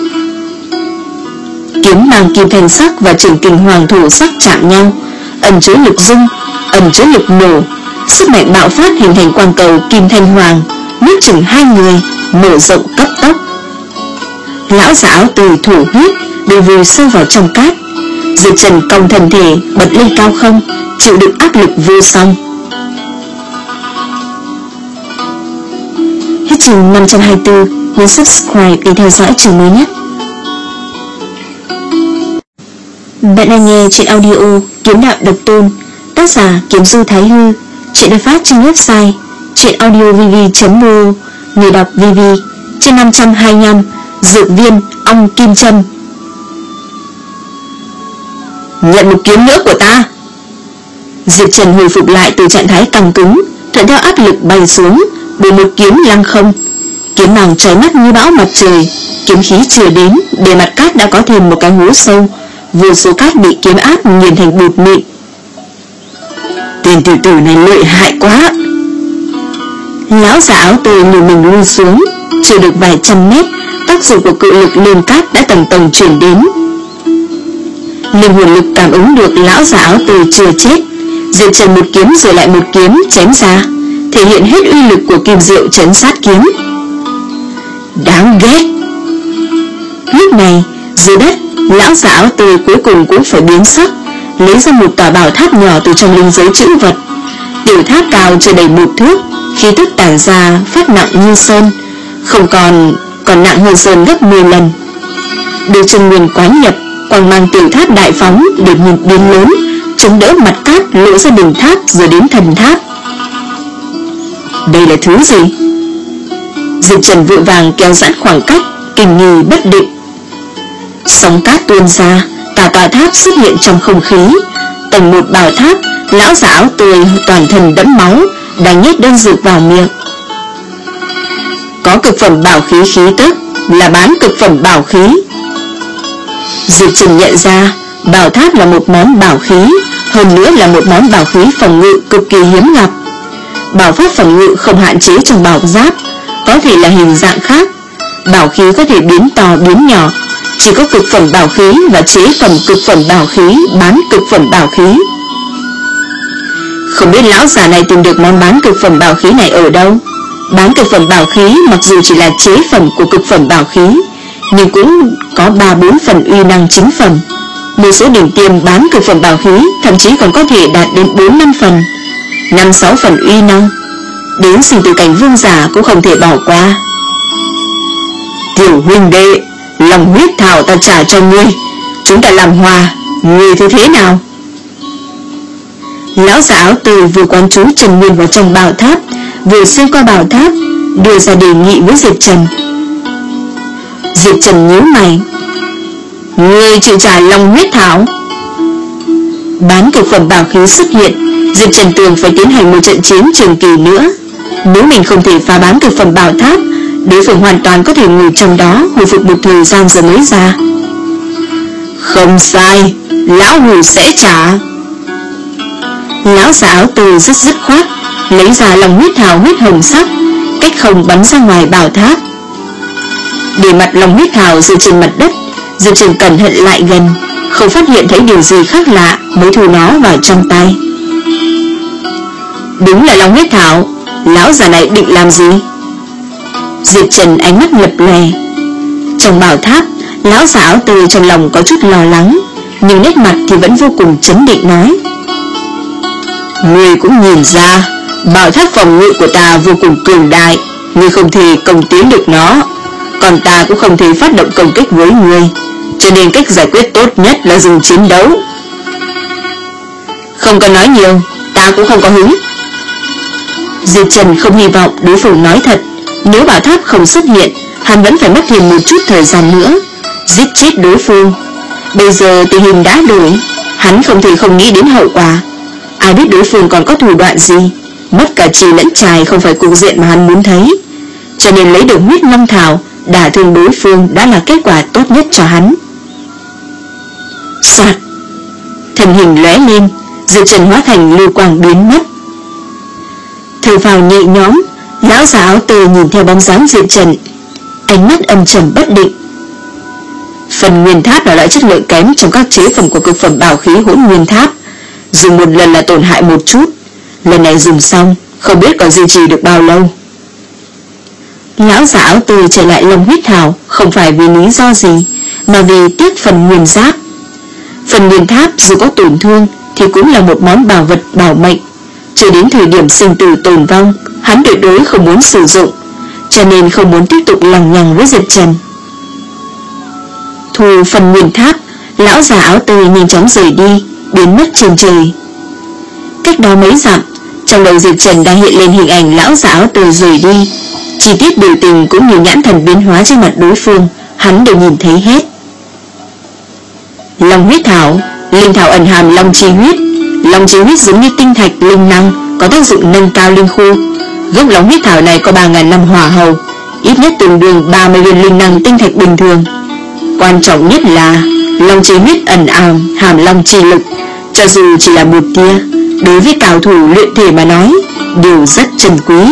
Kiếm mang kim thanh sắc và trường kình hoàng thổ sắc chạm nhau, ẩn chứa lực rung, ẩn chứa lực nổ, sức mạnh bạo phát hình thành quang cầu kim thanh hoàng, nuốt chửng hai người, mở rộng cấp tốc. Lão già áo tươi thổ huyết, đều vùi sâu vào trong cát. Diệp Trần cong thân thể bật lên cao không, chịu đựng áp lực vô song. Hết chương năm trăm hai mươi tư, nhấn subscribe để theo dõi chương mới nhất. Bạn đang nghe chuyện audio Kiếm Đạo Độc Tôn, tác giả Kiếm Du Thái Hư, chuyện được phát trên website chuyenaudiovv chấm mo, người đọc vê vê. Chương năm trăm hai mươi lăm, dược viên ong kim châm. Nhận một kiếm nữa của ta. Diệp Trần hồi phục lại từ trạng thái căng cứng, thuận theo áp lực bay xuống, bổ một kiếm lăng không. Kiếm màng chói mắt như bão mặt trời, kiếm khí chưa đến, bề mặt cát đã có thêm một cái hố sâu, vô số cát bị kiếm áp nghiền thành bột mịn. Tên tiểu tử này lợi hại quá. Lão già áo tươi lùi mình lui xuống, chưa được vài trăm mét, tác dụng của cự lực lên cát đã tầng tầng chuyển đến. Linh hồn lực cảm ứng được lão già áo tươi chưa chết. Diệp Trần một kiếm rồi lại một kiếm chém ra, thể hiện hết uy lực của kim diệu trấn sát kiếm. Đáng ghét. Lúc này dưới đất, lão già áo tươi cuối cùng cũng phải biến sắc, lấy ra một tòa bảo tháp nhỏ từ trong linh giới trữ vật. Tiểu tháp cao chưa đầy một thước, khí tức tản ra phát nặng như sơn, không còn còn nặng hơn sơn gấp mười lần. Được chân nguyên quán nhập, quang mang tiểu tháp đại phóng, đột nhiên biến lớn, chống đỡ mặt cát lộ ra đỉnh tháp rồi đến thần tháp. Đây là thứ gì? Diệp Trần vội vàng kéo giãn khoảng cách, kinh nghi bất định. Sóng cát tuôn ra, cả tòa tháp xuất hiện trong không khí. Tầng một bảo tháp, lão già áo tươi toàn thân đẫm máu, đang nhét đơn dược vào miệng. Có cực phẩm bảo khí khí tức, là bán cực phẩm bảo khí. Diệp Trần nhận ra bảo tháp là một món bảo khí, hơn nữa là một món bảo khí phòng ngự cực kỳ hiếm gặp. Bảo pháp phòng ngự không hạn chế trong bảo giáp, có thể là hình dạng khác. Bảo khí có thể biến to biến nhỏ, chỉ có cực phẩm bảo khí và chế phẩm cực phẩm bảo khí bán cực phẩm bảo khí. Không biết lão già này tìm được món bán cực phẩm bảo khí này ở đâu. Bán cực phẩm bảo khí mặc dù chỉ là chế phẩm của cực phẩm bảo khí, nhưng cũng có ba bốn phần uy năng chính phẩm. Một số đỉnh tiêm bán cực phẩm bảo khí thậm chí còn có thể đạt đến bốn năm phần, năm sáu phần uy năng. Đến sinh tử cảnh vương giả cũng không thể bỏ qua. Tiểu huynh đệ, lòng huyết thảo ta trả cho ngươi, chúng ta làm hòa, ngươi thấy thế nào? Lão già áo tươi vừa quán chú Trần Nguyên vào trong bảo tháp, vừa xuyên qua bảo tháp, đưa ra đề nghị với Diệp Trần. Diệp Trần nhíu mày. Ngươi chịu trả lòng huyết thảo? Bán cực phẩm bảo khí xuất hiện, Diệp Trần tưởng phải tiến hành một trận chiến trường kỳ nữa. Nếu mình không thể phá bán cực phẩm bảo tháp, đối phương hoàn toàn có thể ngồi trong đó hồi phục một thời gian rồi mới ra. Không sai, lão hủ sẽ trả. Lão già áo tươi rất dứt khoát, lấy ra lòng huyết thảo huyết hồng sắc, cách không bắn ra ngoài bảo tháp. Để mặt lòng huyết thảo rơi trên mặt đất, Diệp Trần cẩn thận lại gần, không phát hiện thấy điều gì khác lạ, mới thu nó vào trong tay. Đúng là lòng huyết thảo, lão già này định làm gì? Diệp Trần ánh mắt lập lòe. Trong bảo tháp, lão già áo tươi trong lòng có chút lo lắng, nhưng nét mặt thì vẫn vô cùng trấn định nói: Ngươi cũng nhìn ra, bảo tháp phòng ngự của ta vô cùng cường đại, ngươi không thể công tiến được nó, còn ta cũng không thể phát động công kích với ngươi, cho nên cách giải quyết tốt nhất là dừng chiến đấu. Không cần nói nhiều, ta cũng không có hứng. Diệp Trần không hy vọng đối phương nói thật. Nếu bảo tháp không xuất hiện, hắn vẫn phải mất thêm một chút thời gian nữa, giết chết đối phương. Bây giờ tình hình đã đổi, hắn không thể không nghĩ đến hậu quả. Ai biết đối phương còn có thủ đoạn gì. Mất cả trì lẫn trài không phải cục diện mà hắn muốn thấy, cho nên lấy được huyết long thảo đả thương đối phương đã là kết quả tốt nhất cho hắn. Soạt, thân hình lóe lên, Diệp Trần hóa thành lưu quang biến mất. Thở vào nhẹ nhõm, lão già áo tươi nhìn theo bóng dáng Diệp Trần, ánh mắt âm trầm bất định. Phần nguyên tháp là loại chất lượng kém trong các chế phẩm của cực phẩm bảo khí hỗn nguyên tháp, dùng một lần là tổn hại một chút, lần này dùng xong không biết còn duy trì được bao lâu. Lão già áo tươi trở lại lông huyết thảo không phải vì lý do gì, mà vì tiếc phần nguyên giáp. Phần nguyên tháp dù có tổn thương thì cũng là một món bảo vật bảo mệnh, cho đến thời điểm sinh tử tồn vong, hắn tuyệt đối không muốn sử dụng, cho nên không muốn tiếp tục lằng nhằng với Diệp Trần. Thu phần nguyên tháp, lão già áo tươi nhanh chóng rời đi, biến mất trên trời. Cách đó mấy dặm, trong đầu Diệp Trần đang hiện lên hình ảnh lão già áo tươi rời đi, chi tiết biểu tình cũng như nhãn thần biến hóa trên mặt đối phương, hắn đều nhìn thấy hết. Long huyết thảo, linh thảo ẩn hàm long chi huyết. Long chi huyết giống như tinh thạch linh năng, có tác dụng nâng cao linh khu. Gốc long huyết thảo này có ba nghìn năm hỏa hầu, ít nhất tương đương ba mươi viên linh năng tinh thạch bình thường. Quan trọng nhất là long chi huyết ẩn àm hàm long chi lực, cho dù chỉ là một tia, đối với cao thủ luyện thể mà nói đều rất trân quý.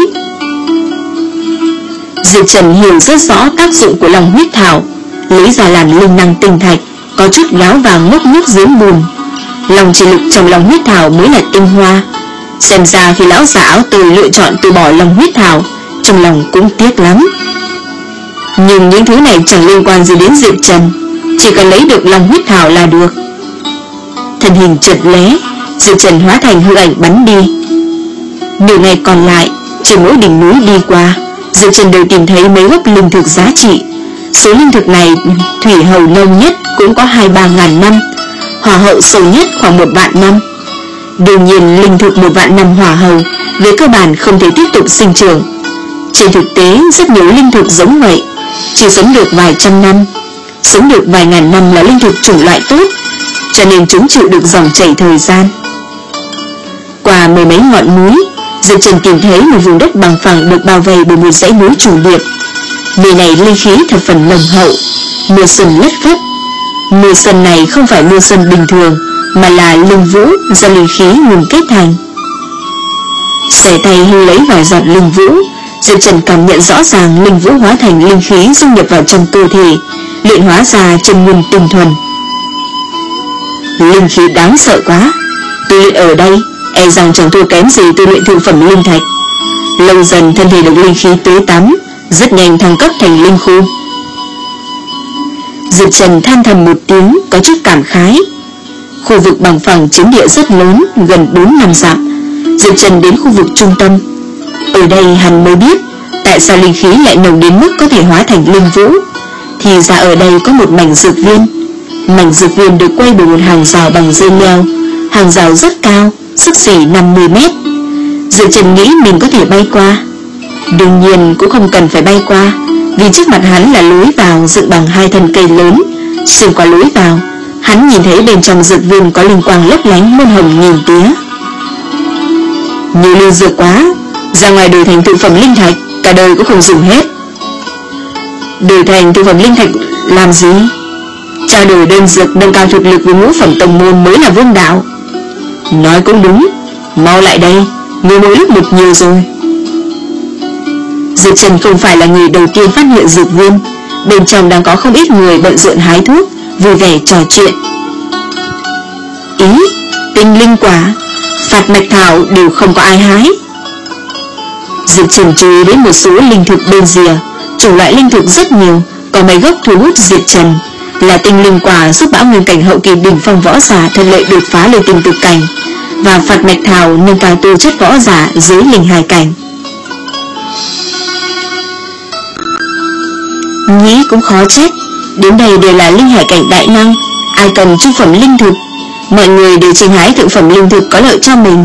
Diệp Trần hiểu rất rõ tác dụng của long huyết thảo, lấy ra làm linh năng tinh thạch, có chút gáo vàng ngốc nước giếng bùn. Long chi lực trong long huyết thảo mới là tinh hoa. Xem ra khi lão già áo tươi lựa chọn từ bỏ long huyết thảo, trong lòng cũng tiếc lắm. Nhưng những thứ này chẳng liên quan gì đến Diệp Trần, chỉ cần lấy được long huyết thảo là được. Thân hình chợt lóe, Diệp Trần hóa thành hư ảnh bắn đi. Nửa ngày còn lại, trên mỗi đỉnh núi đi qua, Diệp Trần đều tìm thấy mấy gốc linh thực giá trị. Số linh thực này thủy hầu lâu nhất cũng có hai ba ngàn năm, hỏa hậu sâu nhất khoảng một vạn năm. Đương nhiên linh thực một vạn năm hỏa hầu về cơ bản không thể tiếp tục sinh trưởng, Trên thực tế, rất nhiều linh thực giống vậy, chỉ sống được vài trăm năm, sống được vài ngàn năm là linh thực chủng loại tốt, cho nên chúng chịu được dòng chảy thời gian. Qua mười mấy ngọn núi, Diệp Trần tìm thấy một vùng đất bằng phẳng được bao vây bởi một dãy núi trùng điệp. Nơi này linh khí thập phần nồng hậu, mưa xuân lất phất. Mưa xuân này không phải mưa xuân bình thường, mà là linh vũ do linh khí ngừng kết thành. Xẻ tay hư lấy vài giọt linh vũ, Diệp Trần cảm nhận rõ ràng linh vũ hóa thành linh khí dung nhập vào trong cơ thể, luyện hóa ra chân nguyên tinh thuần. Linh khí đáng sợ quá, tu luyện ở đây e rằng chẳng thua kém gì tu luyện thượng phẩm linh thạch. Lâu dần thân thể được linh khí tưới tắm, rất nhanh thăng cấp thành linh khu. Diệp Trần than thầm một tiếng, có chút cảm khái. Khu vực bằng phẳng chiếm địa rất lớn, gần bốn năm dặm. Diệp Trần đến khu vực trung tâm. Ở đây hắn mới biết tại sao linh khí lại nồng đến mức có thể hóa thành linh vũ. Thì ra ở đây có một mảnh dược viên. Mảnh dược viên được quay bởi một hàng rào bằng dây leo. Hàng rào rất cao, xấp xỉ năm mươi mét. Diệp Trần nghĩ mình có thể bay qua. Đương nhiên cũng không cần phải bay qua, vì trước mặt hắn là lối vào dựng bằng hai thân cây lớn. Xuyên qua lối vào, hắn nhìn thấy bên trong dược viên có linh quang lấp lánh muôn hồng nghìn tía. Nhiều linh dược quá, ra ngoài đổi thành thực phẩm linh thạch, cả đời cũng không dùng hết. Đổi thành thực phẩm linh thạch làm gì? Trao đổi đơn dược nâng cao thực lực với ngũ phẩm tông môn mới là vương đạo. Nói cũng đúng, mau lại đây, người mỗi lúc một nhiều rồi. Diệp Trần không phải là người đầu tiên phát hiện dược viên. Bên trong đang có không ít người bận rộn hái thuốc, vui vẻ trò chuyện. Ý, tinh linh quả, phạt mạch thảo đều không có ai hái. Diệp Trần chú ý đến một số linh thực bên rìa. Chủng loại linh thực rất nhiều, có mấy gốc thu hút Diệp Trần. Là tinh linh quả giúp bão nguyên cảnh hậu kỳ đỉnh phong võ giả thuận lợi đột phá lên tinh cực cảnh, và phạt mạch thảo nâng cao tư chất võ giả dưới linh hài cảnh. Nghĩ cũng khó trách, đến đây đều là linh hải cảnh đại năng, ai cần trung phẩm linh thực. Mọi người đều trình hái thượng phẩm linh thực có lợi cho mình.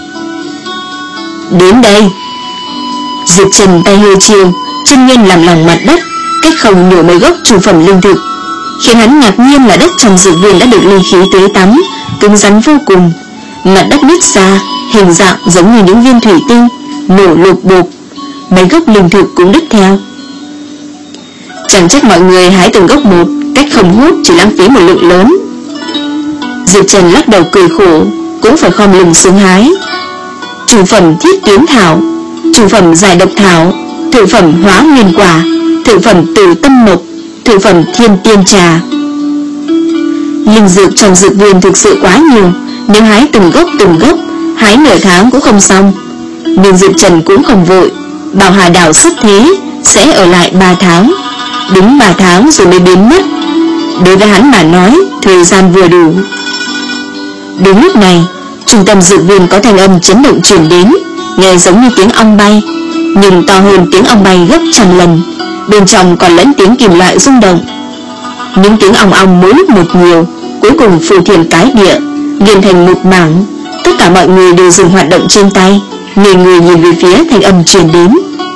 Đến đây. Diệp Trần tay hơi chiều, chân nguyên làm lòng mặt đất, cách không nhổ mấy gốc trung phẩm linh thực. Khiến hắn ngạc nhiên là đất trong dược viên đã được linh khí tưới tắm, cứng rắn vô cùng. Mặt đất nứt ra, hình dạng giống như những viên thủy tinh, nổ lục bộp. Mấy gốc linh thực cũng đứt theo. Chẳng trách mọi người hái từng gốc một, cách không hút chỉ lãng phí một lượng lớn. Diệp Trần lắc đầu cười khổ, cũng phải khom lưng xuống hái. Trung phẩm thiết tuyến thảo, trung phẩm giải độc thảo, thượng phẩm hóa nguyên quả, thượng phẩm tử tâm mộc, thượng phẩm thiên tiên trà. Linh dược trong dược viên thực sự quá nhiều, nếu hái từng gốc từng gốc, hái nửa tháng cũng không xong. Nhưng Diệp Trần cũng không vội, bảo Hà Đảo xuất thế sẽ ở lại ba tháng. Đúng ba tháng rồi mới biến mất. Đối với hắn mà nói, thời gian vừa đủ. Đúng lúc này, trung tâm dược viên có thanh âm chấn động truyền đến, nghe giống như tiếng ong bay, nhưng to hơn tiếng ong bay gấp trăm lần. Bên trong còn lẫn tiếng kim loại rung động. Những tiếng ong ong mỗi lúc một nhiều, cuối cùng phù thiền cái địa, liền thành một mảng. Tất cả mọi người đều dừng hoạt động trên tay, người người nhìn về phía thanh âm truyền đến.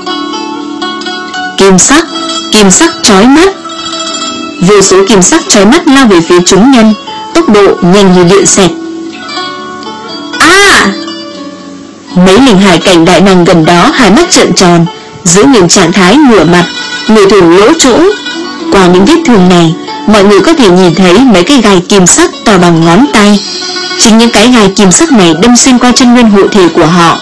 Kim sắc, kim sắc chói mắt. Vô số kim sắc chói mắt lao về phía chúng nhân, tốc độ nhanh như điện xẹt. À! Mấy linh hải cảnh đại năng gần đó hai mắt trợn tròn, giữ nguyên trạng thái ngửa mặt, người thủng lỗ chỗ. Qua những vết thương này, mọi người có thể nhìn thấy mấy cái gai kim sắc to bằng ngón tay. Chính những cái gai kim sắc này đâm xuyên qua chân nguyên hộ thể của họ.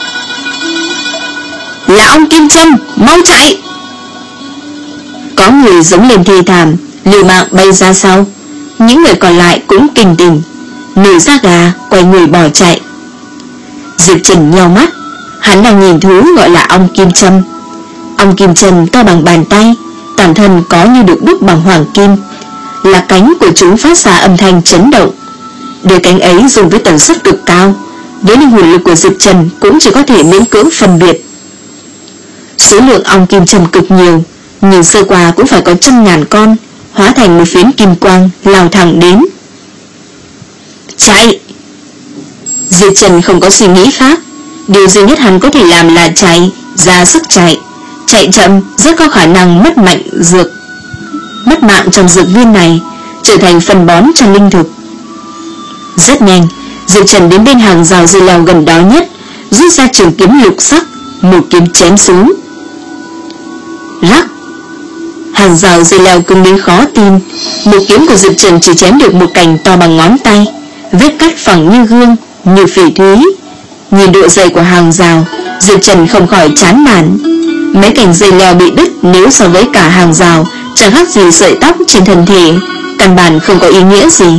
Là ông Kim Châm, mau chạy! Có người giống lên thê thảm, liều mạng bay ra sau. Những người còn lại cũng kinh tỉnh, nổi da gà, quay người bỏ chạy. Diệp Trần nheo mắt, hắn đang nhìn thú gọi là ong kim châm. Ong kim châm to bằng bàn tay, toàn thân có như được đúc bằng hoàng kim. Là cánh của chúng phát ra âm thanh chấn động. Đôi cánh ấy dùng với tần suất cực cao, với linh hồn lực của Diệp Trần cũng chỉ có thể miễn cưỡng phân biệt. Số lượng ong kim châm cực nhiều, nhìn sơ qua cũng phải có trăm ngàn con, hóa thành một phiến kim quang lao thẳng đến. Chạy! Diệp Trần không có suy nghĩ khác, điều duy nhất hắn có thể làm là chạy, ra sức chạy. Chạy chậm rất có khả năng mất mạnh dược Mất mạng trong dược viên này, trở thành phân bón cho linh thực. Rất nhanh, Diệp Trần đến bên hàng rào dây leo gần đó nhất, rút ra trường kiếm lục sắc, một kiếm chém xuống. Rắc. Hàng rào dây leo cứng đến khó tin. Một kiếm của Diệp Trần chỉ chém được một cành to bằng ngón tay, vết cắt phẳng như gương, như phỉ thúy. Nhìn độ dày của hàng rào, Diệp Trần không khỏi chán nản. Mấy cành dây leo bị đứt nếu so với cả hàng rào chẳng khác gì sợi tóc trên thân thể, căn bản không có ý nghĩa gì.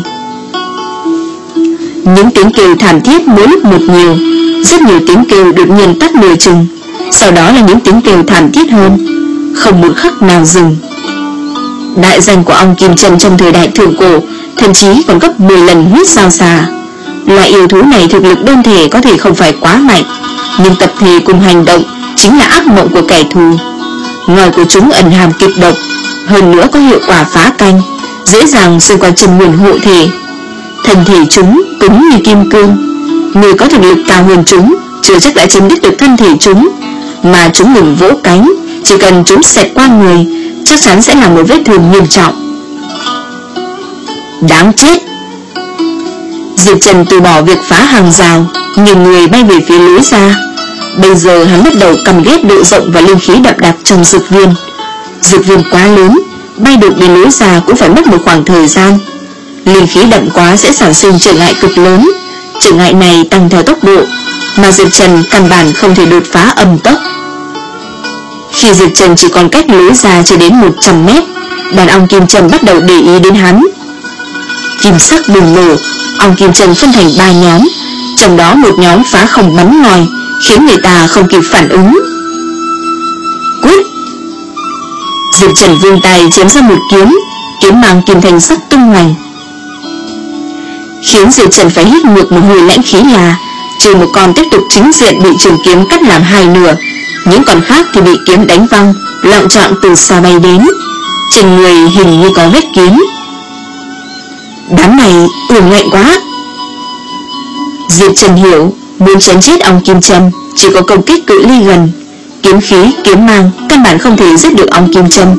Những tiếng kêu thảm thiết mỗi lúc một nhiều, rất nhiều tiếng kêu đột nhiên tắt nửa chừng, sau đó là những tiếng kêu thảm thiết hơn, không một khắc nào dừng. Đại danh của ong kim châm trong thời đại thượng cổ thậm chí còn gấp mười lần huyết sao xà. Loại yêu thú này thực lực đơn thể có thể không phải quá mạnh, nhưng tập thể cùng hành động chính là ác mộng của kẻ thù. Ngòi của chúng ẩn hàm kịch độc, hơn nữa có hiệu quả phá canh, dễ dàng xuyên qua chân nguyên hộ thể. Thân thể chúng cứng như kim cương, người có thực lực cao hơn chúng chưa chắc đã chiếm đích được thân thể chúng, mà chúng ngừng vỗ cánh, chỉ cần chúng xẹt qua người chắc chắn sẽ là một vết thương nghiêm trọng. Đáng chết. Diệp Trần từ bỏ việc phá hàng rào, nhìn người bay về phía lối ra. Bây giờ hắn bắt đầu căm ghét độ rộng và linh khí đậm đặc trong dược viên. Dược viên quá lớn, bay được đến lối ra cũng phải mất một khoảng thời gian. Linh khí đậm quá sẽ sản sinh trở ngại cực lớn, trở ngại này tăng theo tốc độ, mà Diệp Trần căn bản không thể đột phá âm tốc. Khi Diệp Trần chỉ còn cách lối ra chưa đến một trăm mét, đàn ong kim châm bắt đầu để ý đến hắn. Kim sắc bùng nổ, ong kim châm phân thành ba nhóm, trong đó một nhóm phá không bắn ngòi, khiến người ta không kịp phản ứng. Quýt! Diệp Trần vươn tay chém ra một kiếm, kiếm mang kim thành sắc tung hoành, khiến Diệp Trần phải hít ngược một hơi lãnh khí là, trừ một con tiếp tục chính diện bị trường kiếm cắt làm hai nửa, những con khác thì bị kiếm đánh văng, loạng choạng từ xa bay đến, trên người hình như có vết kiếm. Đám này uổng ngạnh quá. Diệp Trần hiểu, muốn chém chết ong kim châm chỉ có công kích cự ly gần, kiếm khí, kiếm mang căn bản không thể giết được ong kim châm.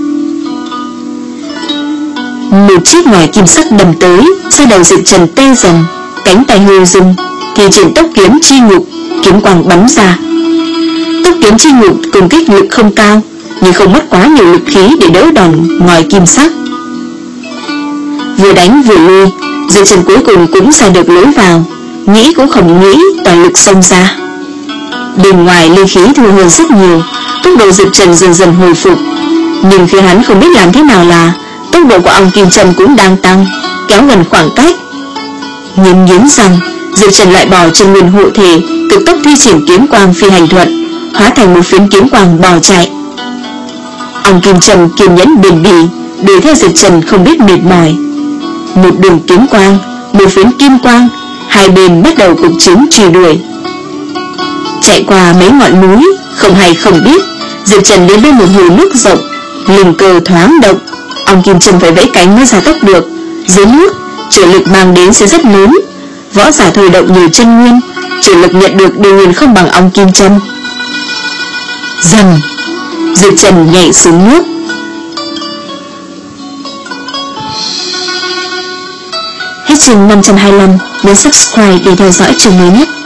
Một chiếc ngòi kim sắc đâm tới, sau đầu Diệp Trần tê dần, cánh tay hơi rung, thì triển tốc kiếm chi ngục, kiếm quang bắn ra. Tốc kiếm chi ngục công kích lực không cao, nhưng không mất quá nhiều lực khí để đỡ đòn ngòi kim sắc. Vừa đánh vừa lui, Diệp Trần cuối cùng cũng ra được lối vào, nghĩ cũng không nghĩ toàn lực xông ra. Bên ngoài linh khí thừa hơn rất nhiều, tốc độ Diệp Trần dần dần hồi phục, nhưng khi hắn không biết làm thế nào là tốc độ của ong kim châm cũng đang tăng, kéo gần khoảng cách. Nghiến nghiến răng, Diệp Trần lại bỏ chân nguyên hộ thể, cực tốc thi triển kiếm quang phi hành thuật, hóa thành một phiến kiếm quang bò chạy. Ong kim châm kiên nhẫn bền bỉ đuổi theo Diệp Trần không biết mệt mỏi. Một đường kiếm quang, một phiến kim quang, hai bên bắt đầu cuộc chiến truy đuổi. Chạy qua mấy ngọn núi, không hay không biết, Diệp Trần đến bên một hồ nước rộng, linh cơ thoáng động, ong kim châm phải vẫy cánh mới ra tốc được. Dưới nước, trở lực mang đến sẽ rất lớn, võ giả thôi động nhiều chân nguyên, trở lực nhận được đương nhiên không bằng ong kim châm. Dần, Diệp Trần nhảy xuống nước. Hết chương năm trăm hai mươi lăm, nhấn subscribe để theo dõi chương mới nhất.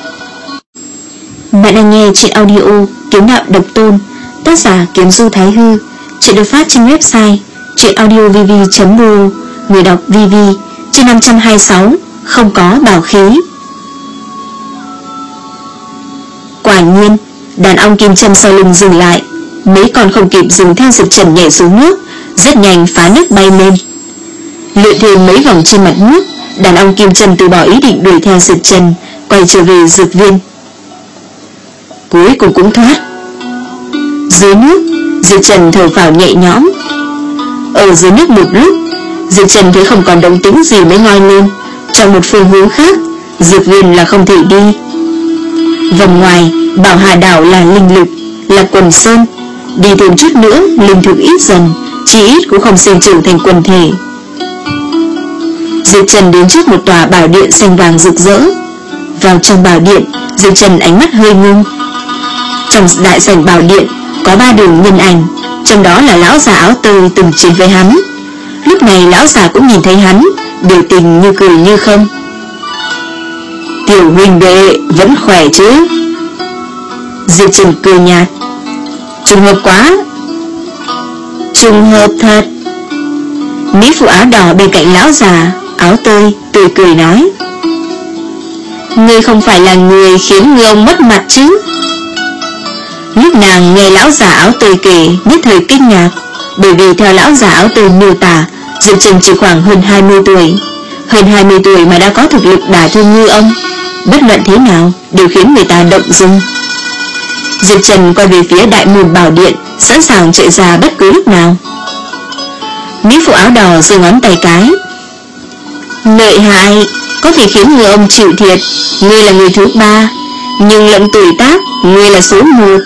Bạn đang nghe truyện audio Kiếm Đạo Độc Tôn, tác giả Kiếm Du Thái Hư. Truyện được phát trên website truyệnaudiovv chấm ro, người đọc vê vê. Chương năm trăm hai mươi sáu, không có bảo khí. Quả nhiên, đàn ong kim châm sau lưng dừng lại, mấy con không kịp dừng theo Diệp Trần nhảy xuống nước, rất nhanh phá nước bay lên. Lượn thêm mấy vòng trên mặt nước, đàn ong kim châm từ bỏ ý định đuổi theo Diệp Trần, quay trở về dược viên. Cuối cùng cũng thoát. Dưới nước, Diệp Trần thở phào nhẹ nhõm. Ở dưới nước một lúc, Diệp Trần thấy không còn động tĩnh gì mới ngoi lên. Trong một phương hướng khác, dược viên là không thể đi. Vòng ngoài, Bảo Hà Đảo là linh lực, là quần sơn. Đi thêm chút nữa, linh thực ít dần, chỉ ít cũng không sinh trưởng thành quần thể. Diệp Trần đến trước một tòa bảo điện xanh vàng rực rỡ. Vào trong bảo điện, Diệp Trần ánh mắt hơi ngưng. Trong đại sảnh bảo điện có ba đường nhân ảnh, trong đó là lão già áo tơi từng chiến với hắn. Lúc này lão già cũng nhìn thấy hắn, biểu tình như cười như không. Tiểu huynh đệ vẫn khỏe chứ? Diệp Trần cười nhạt. Trùng hợp quá. Trùng hợp thật. Mỹ phụ áo đỏ bên cạnh lão già áo tơi tươi cười nói. Ngươi không phải là người khiến ngươi ông mất mặt chứ? Lúc nàng nghe lão già áo tơi kể, nhất thời kinh ngạc, bởi vì theo lão già áo tơi miêu tả, Diệp Trần chỉ khoảng hơn hai mươi tuổi. Hơn hai mươi tuổi mà đã có thực lực đả thương như ông, bất luận thế nào đều khiến người ta động dung. Diệp Trần quay về phía đại môn bảo điện, sẵn sàng chạy ra bất cứ lúc nào. Mỹ phụ áo đỏ giơ ngón tay cái. Lợi hại, có thể khiến người ông chịu thiệt. Ngươi là người thứ ba, nhưng luận tuổi tác, ngươi là số một.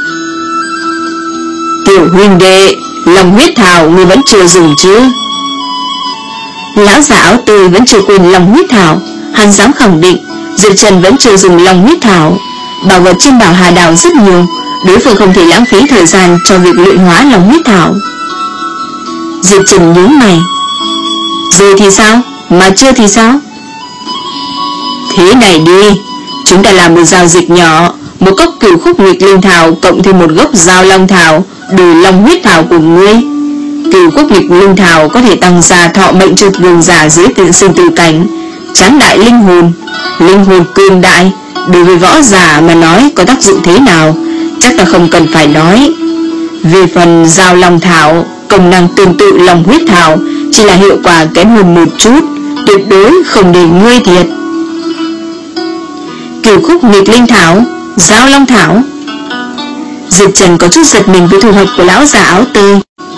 Tiểu huynh đệ, lòng huyết thảo ngươi vẫn chưa dùng chứ? Lão già áo tươi vẫn chưa quên lòng huyết thảo. Hắn dám khẳng định Diệp Trần vẫn chưa dùng lòng huyết thảo. Bảo vật trên bảo hà đảo rất nhiều, đối phương không thể lãng phí thời gian cho việc luyện hóa lòng huyết thảo. Diệp Trần nhướng mày. Rồi thì sao? Mà chưa thì sao? Thế này đi, chúng ta làm một giao dịch nhỏ. Một cốc cửu khúc nguyệt linh thảo cộng thêm một gốc giao long thảo đổi long huyết thảo của ngươi. Cửu khúc nguyệt linh thảo có thể tăng gia thọ mệnh cho cường giả dưới tự sinh tử cảnh, tráng đại linh hồn. Linh hồn cường đại đối với võ giả mà nói có tác dụng thế nào chắc ta không cần phải nói. Về phần giao long thảo, công năng tương tự long huyết thảo, chỉ là hiệu quả kém hơn một chút, tuyệt đối không để ngươi thiệt. Cửu khúc nghịch linh thảo, giao long thảo. Diệp Trần có chút giật mình với thu hoạch của lão già áo tươi.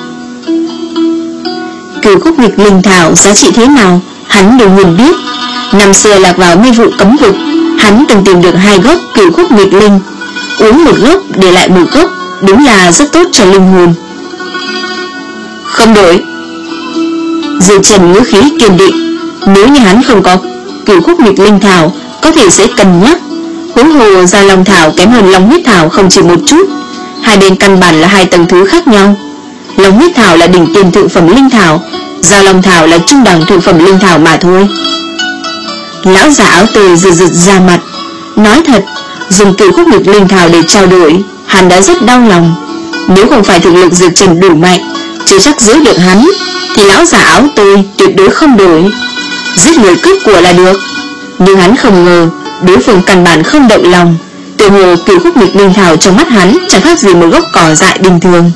Cửu khúc nghịch linh thảo giá trị thế nào hắn đều muốn biết. Năm xưa lạc vào mê vụ cấm vực, hắn từng tìm được hai gốc cửu khúc nghịch linh, uống một gốc để lại một gốc, đúng là rất tốt cho linh hồn. Không đổi. Diệp Trần ngữ khí kiên định. Nếu như hắn không có cửu khúc nghịch linh thảo, có thể sẽ cân nhắc. Huống hồ giao long thảo kém hơn long huyết thảo không chỉ một chút, hai bên căn bản là hai tầng thứ khác nhau. Long huyết thảo là đỉnh tiền thượng phẩm linh thảo, giao long thảo là trung đẳng thượng phẩm linh thảo mà thôi. Lão già áo tươi rực rực ra mặt. Nói thật, dùng cửu khúc nghịch linh thảo để trao đổi, hắn đã rất đau lòng. Nếu không phải thực lực Diệp Trần đủ mạnh, chưa chắc giữ được hắn, thì lão già áo tươi tuyệt đối không đổi. Giết người cướp của là được. Nhưng hắn không ngờ đối phương căn bản không động lòng. Tự hồ cửu khúc nghịch linh thảo trong mắt hắn chẳng khác gì một gốc cỏ dại bình thường.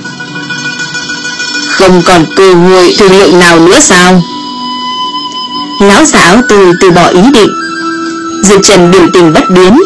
Không còn cơ hội thương lượng nào nữa sao? Lão già áo tươi từ bỏ ý định. Diệp Trần biểu tình bất biến.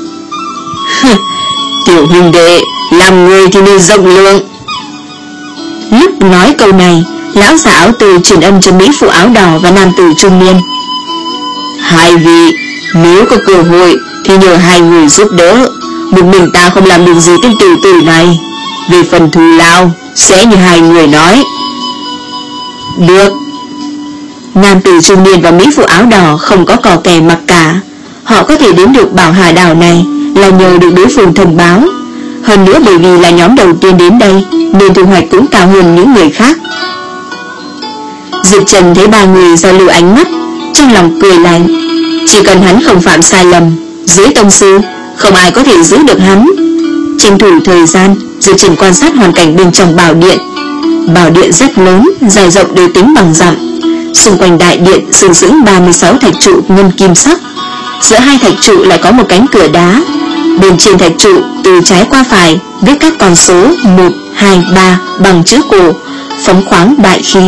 Tiểu huynh đệ, làm người thì nên rộng lượng. Lúc nói câu này, lão già áo tươi truyền âm cho mỹ phụ áo đỏ và nam tử trung niên. Hai vị, nếu có cơ hội thì nhờ hai người giúp đỡ. Một mình ta không làm được gì trên tiểu tử này. Về phần thù lao sẽ như hai người nói. Được. Nam tử trung niên và mỹ phụ áo đỏ không có cò kè mặc cả. Họ có thể đến được bảo hà đảo này là nhờ được đối phương thông báo. Hơn nữa bởi vì là nhóm đầu tiên đến đây, nên thu hoạch cũng cao hơn những người khác. Diệp Trần thấy ba người giao lưu ánh mắt, trong lòng cười lạnh. Chỉ cần hắn không phạm sai lầm, dưới tông sư không ai có thể giữ được hắn. Tranh thủ thời gian, Diệp Trần quan sát hoàn cảnh bên trong bảo điện. Bảo điện rất lớn, dài rộng đều tính bằng dặm. Xung quanh đại điện sừng sững ba mươi sáu thạch trụ ngân kim sắc. Giữa hai thạch trụ lại có một cánh cửa đá. Bên trên thạch trụ từ trái qua phải viết các con số một, hai, ba bằng chữ cổ, phóng khoáng đại khí.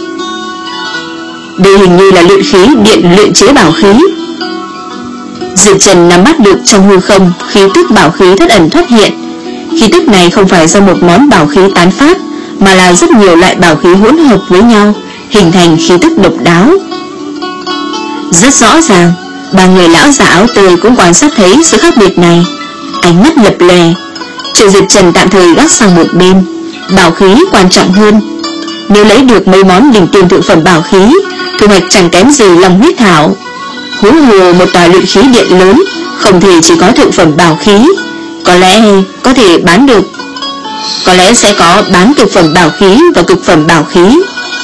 Đây hình như là luyện khí điện luyện chế bảo khí. Diệp Trần nắm bắt được trong hư không khí tức bảo khí thất ẩn thoát hiện. Khí tức này không phải do một món bảo khí tán phát, mà là rất nhiều loại bảo khí hỗn hợp với nhau, hình thành khí tức độc đáo. Rất rõ ràng, ba người lão già áo tươi cũng quan sát thấy sự khác biệt này, ánh mắt lập lè. Triệu Diệp Trần tạm thời gác sang một bên, bảo khí quan trọng hơn. Nếu lấy được mấy món đỉnh tiền thượng phẩm bảo khí, thu hoạch chẳng kém gì long huyết thảo. Huống hồ một tòa luyện khí điện lớn không thể chỉ có thượng phẩm bảo khí, có lẽ có thể bán được có lẽ sẽ có bán cực phẩm bảo khí và cực phẩm bảo khí.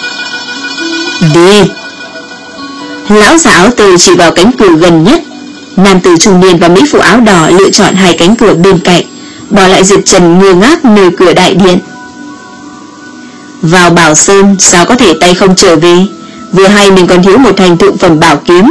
Đi. Lão già áo tơi chỉ vào cánh cửa gần nhất. Nam tử trung niên và mỹ phụ áo đỏ lựa chọn hai cánh cửa bên cạnh, bỏ lại Diệp Trần ngơ ngác nơi cửa đại điện. Vào Bảo Sơn sao có thể tay không trở về, vừa hay mình còn thiếu một thành thượng phẩm bảo kiếm.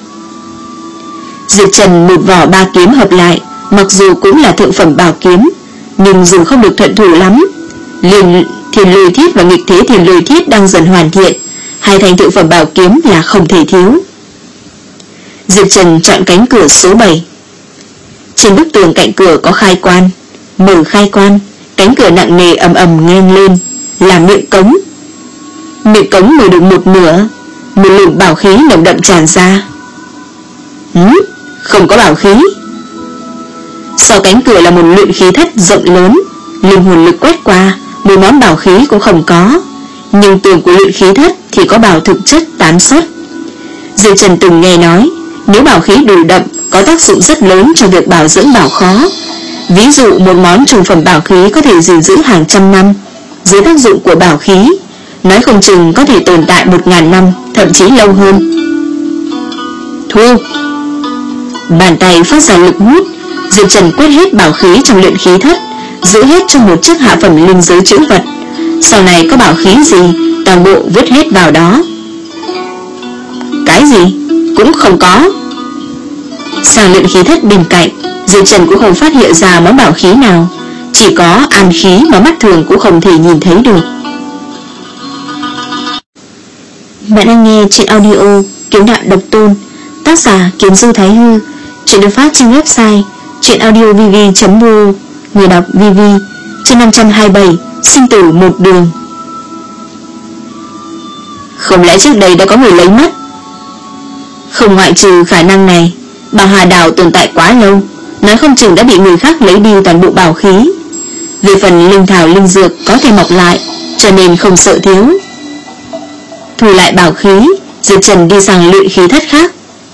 Diệp Trần một vỏ ba kiếm hợp lại, mặc dù cũng là thượng phẩm bảo kiếm, nhưng dùng không được thuận thủ lắm. Liền Thiền Lôi Thiết và Nghịch Thế Thiền Lôi Thiết đang dần hoàn thiện, hai thành thượng phẩm bảo kiếm là không thể thiếu. Diệp Trần chọn cánh cửa số bảy. Trên bức tường cạnh cửa có khai quan. Mở khai quan, cánh cửa nặng nề ầm ầm nghênh lên, là miệng cống. Miệng cống mở được một nửa, một luồng bảo khí nồng đậm tràn ra. Hứ, không có bảo khí. Sau cánh cửa là một luyện khí thất rộng lớn, linh hồn lực quét qua, một món bảo khí cũng không có, nhưng tường của luyện khí thất thì có bảo thực chất tán xuất. Diệp Trần từng nghe nói, nếu bảo khí đủ đậm có tác dụng rất lớn cho việc bảo dưỡng bảo khó. Ví dụ một món trùng phẩm bảo khí có thể gìn giữ hàng trăm năm, dưới tác dụng của bảo khí, nói không chừng có thể tồn tại một ngàn năm, thậm chí lâu hơn. Thu. Bàn tay phát ra lực hút, Diệp Trần quét hết bảo khí trong luyện khí thất, giữ hết trong một chiếc hạ phẩm linh giới trữ vật. Sau này có bảo khí gì, toàn bộ vứt hết vào đó. Cái gì? Cũng không có. Sang luyện khí thất bên cạnh, Diệp Trần cũng không phát hiện ra món bảo khí nào, chỉ có an khí mà mắt thường cũng không thể nhìn thấy được. Bạn đang nghe chuyện audio Kiếm Đạo Độc Tôn, tác giả Kiếm Du Thái Hư. Chuyện được phát trên website chuyenaudiovv chấm vê o, người đọc vê vê. Chương năm trăm hai mươi bảy, sinh tử một đường. Không lẽ trước đây đã có người lấy mất? Không ngoại trừ khả năng này, Bảo Hà Đảo tồn tại quá lâu, nói không chừng đã bị người khác lấy đi toàn bộ bảo khí. Về phần linh thảo linh dược có thể mọc lại, cho nên không sợ thiếu. Thu lại bảo khí, Diệp Trần đi sang luyện khí thất khác.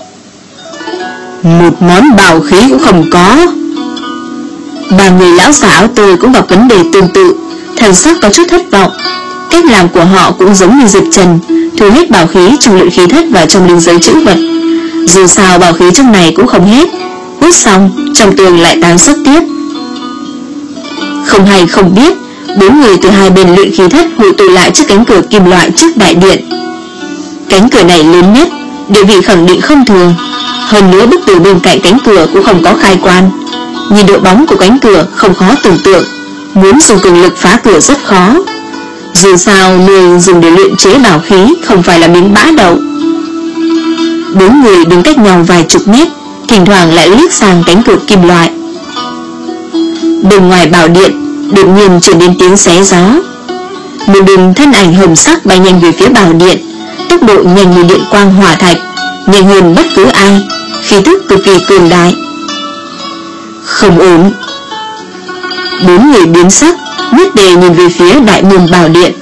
Một món bảo khí cũng không có. Ba người lão già áo tơi cũng gặp vấn đề tương tự, thần sắc có chút thất vọng. Cách làm của họ cũng giống như Diệp Trần, thu hết bảo khí trong luyện khí thất và trong linh giới trữ vật. Dù sao bảo khí trong này cũng không hết, hút xong trong tường lại tán xuất tiếp. Không hay không biết, bốn người từ hai bên luyện khí thất hội tụ lại trước cánh cửa kim loại trước đại điện. Cánh cửa này lớn nhất, địa vị khẳng định không thường. Hơn nữa bức tường bên cạnh cánh cửa cũng không có khai quan. Nhìn độ bóng của cánh cửa không khó tưởng tượng, muốn dùng cường lực phá cửa rất khó. Dù sao nơi dùng để luyện chế bảo khí không phải là miếng bã đậu. Bốn người đứng cách nhau vài chục mét, thỉnh thoảng lại liếc sang cánh cửa kim loại. Bên ngoài bảo điện đột nhiên chuyển đến tiếng xé gió. Một đường thân ảnh hồng sắc bay nhanh về phía bảo điện, tốc độ nhanh như điện quang hỏa thạch, nhanh hơn bất cứ ai, khí tức cực kỳ cường đại. Không ổn. Bốn người biến sắc, nhất đề nhìn về phía đại môn bảo điện.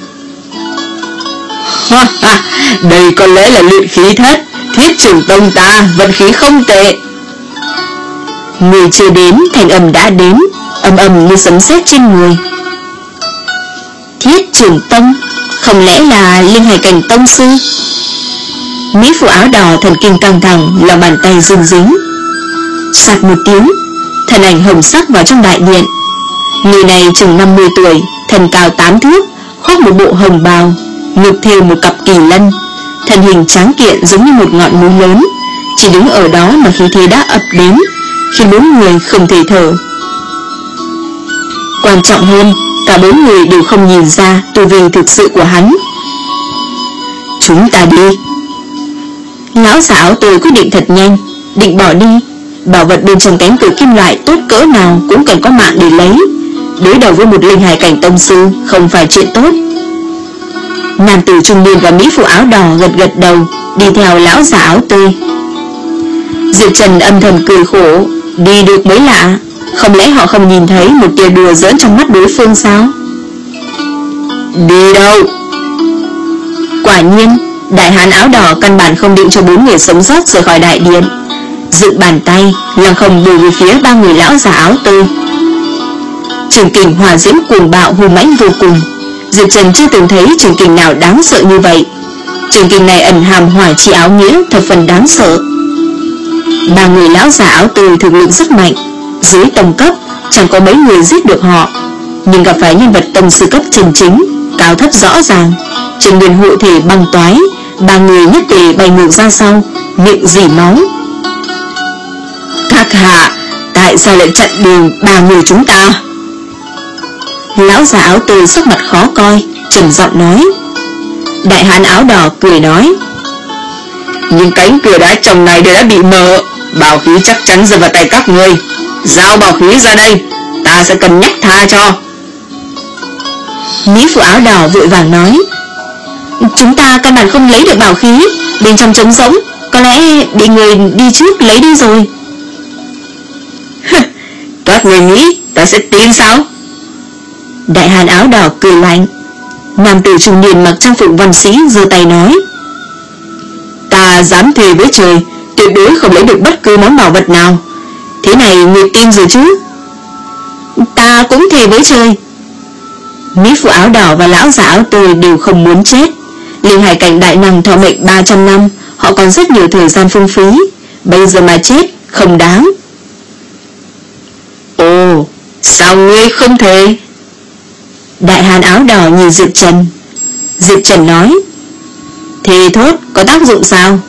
Ha ha, đây có lẽ là luyện khí thất, Thiết Trường Tông ta vận khí không tệ. Người chưa đến, thành âm đã đến, âm ầm như sấm sét trên người. Thiết Trường Tông, không lẽ là Linh Hải Cảnh Tông sư? Mỹ phụ áo đỏ thần kinh căng thẳng, lòng bàn tay run dính. Sạt một tiếng, thân ảnh hồng sắc vào trong đại điện. Người này chừng năm mươi tuổi, thân cao tám thước, khoác một bộ hồng bào, ngực thêu một cặp kỳ lân, thân hình tráng kiện giống như một ngọn núi lớn, chỉ đứng ở đó mà khí thế đã ập đến, khiến bốn người không thể thở. Quan trọng hơn, cả bốn người đều không nhìn ra tu vi thực sự của hắn. Chúng ta đi. Lão già áo tơi quyết định thật nhanh, định bỏ đi. Bảo vật bên trong cánh cửa kim loại tốt cỡ nào cũng cần có mạng để lấy. Đối đầu với một linh hải cảnh tông sư không phải chuyện tốt. Nam tử trung niên và mỹ phụ áo đỏ gật gật đầu, đi theo lão già áo tơi. Diệp Trần âm thầm cười khổ, đi được mới lạ. Không lẽ họ không nhìn thấy một tia đùa giỡn trong mắt đối phương sao? Đi đâu? Quả nhiên, đại hán áo đỏ căn bản không định cho bốn người sống sót rời khỏi đại điện. Dựng bàn tay, lăng không đùi về phía ba người lão già áo tơi. Trường kình hỏa diễm cuồng bạo hung mãnh vô cùng. Diệp Trần chưa từng thấy trường kình nào đáng sợ như vậy. Trường kình này ẩn hàm hỏa chi áo nghĩa, thập phần đáng sợ. Ba người lão già áo tươi thực lực rất mạnh, dưới tông cấp chẳng có mấy người giết được họ, nhưng gặp phải nhân vật tông sư cấp chân chính, cao thấp rõ ràng, trên nguyên hộ thể băng toái, ba người nhất tề bay ngược ra sau, miệng rỉ máu. Các hạ, tại sao lại chặn đường ba người chúng ta? Lão già áo tươi sắc mặt khó coi, trầm giọng nói. Đại hán áo đỏ cười nói, những cánh cửa đá trồng này đều đã bị mở, bảo khí chắc chắn rơi vào tay các người. Giao bảo khí ra đây, ta sẽ cân nhắc tha cho. Mỹ phụ áo đỏ vội vàng nói, chúng ta căn bản không lấy được bảo khí, bên trong trống rỗng, có lẽ bị người đi trước lấy đi rồi. Các người nghĩ ta sẽ tin sao? Đại hán áo đỏ cười lạnh. Nam tử trung niên mặc trang phục văn sĩ giơ tay nói, ta dám thề với trời, tuyệt đối không lấy được bất cứ món bảo vật nào. Thế này người tin rồi chứ? Ta cũng thề với trời. Mỹ phụ áo đỏ và lão già áo tươi đều không muốn chết. Linh hải cảnh đại năng thọ mệnh ba trăm năm, họ còn rất nhiều thời gian phung phí, bây giờ mà chết không đáng. Ồ, sao ngươi không thể? Đại hán áo đỏ nhìn Diệp Trần. Diệp Trần nói, thì thốt có tác dụng sao?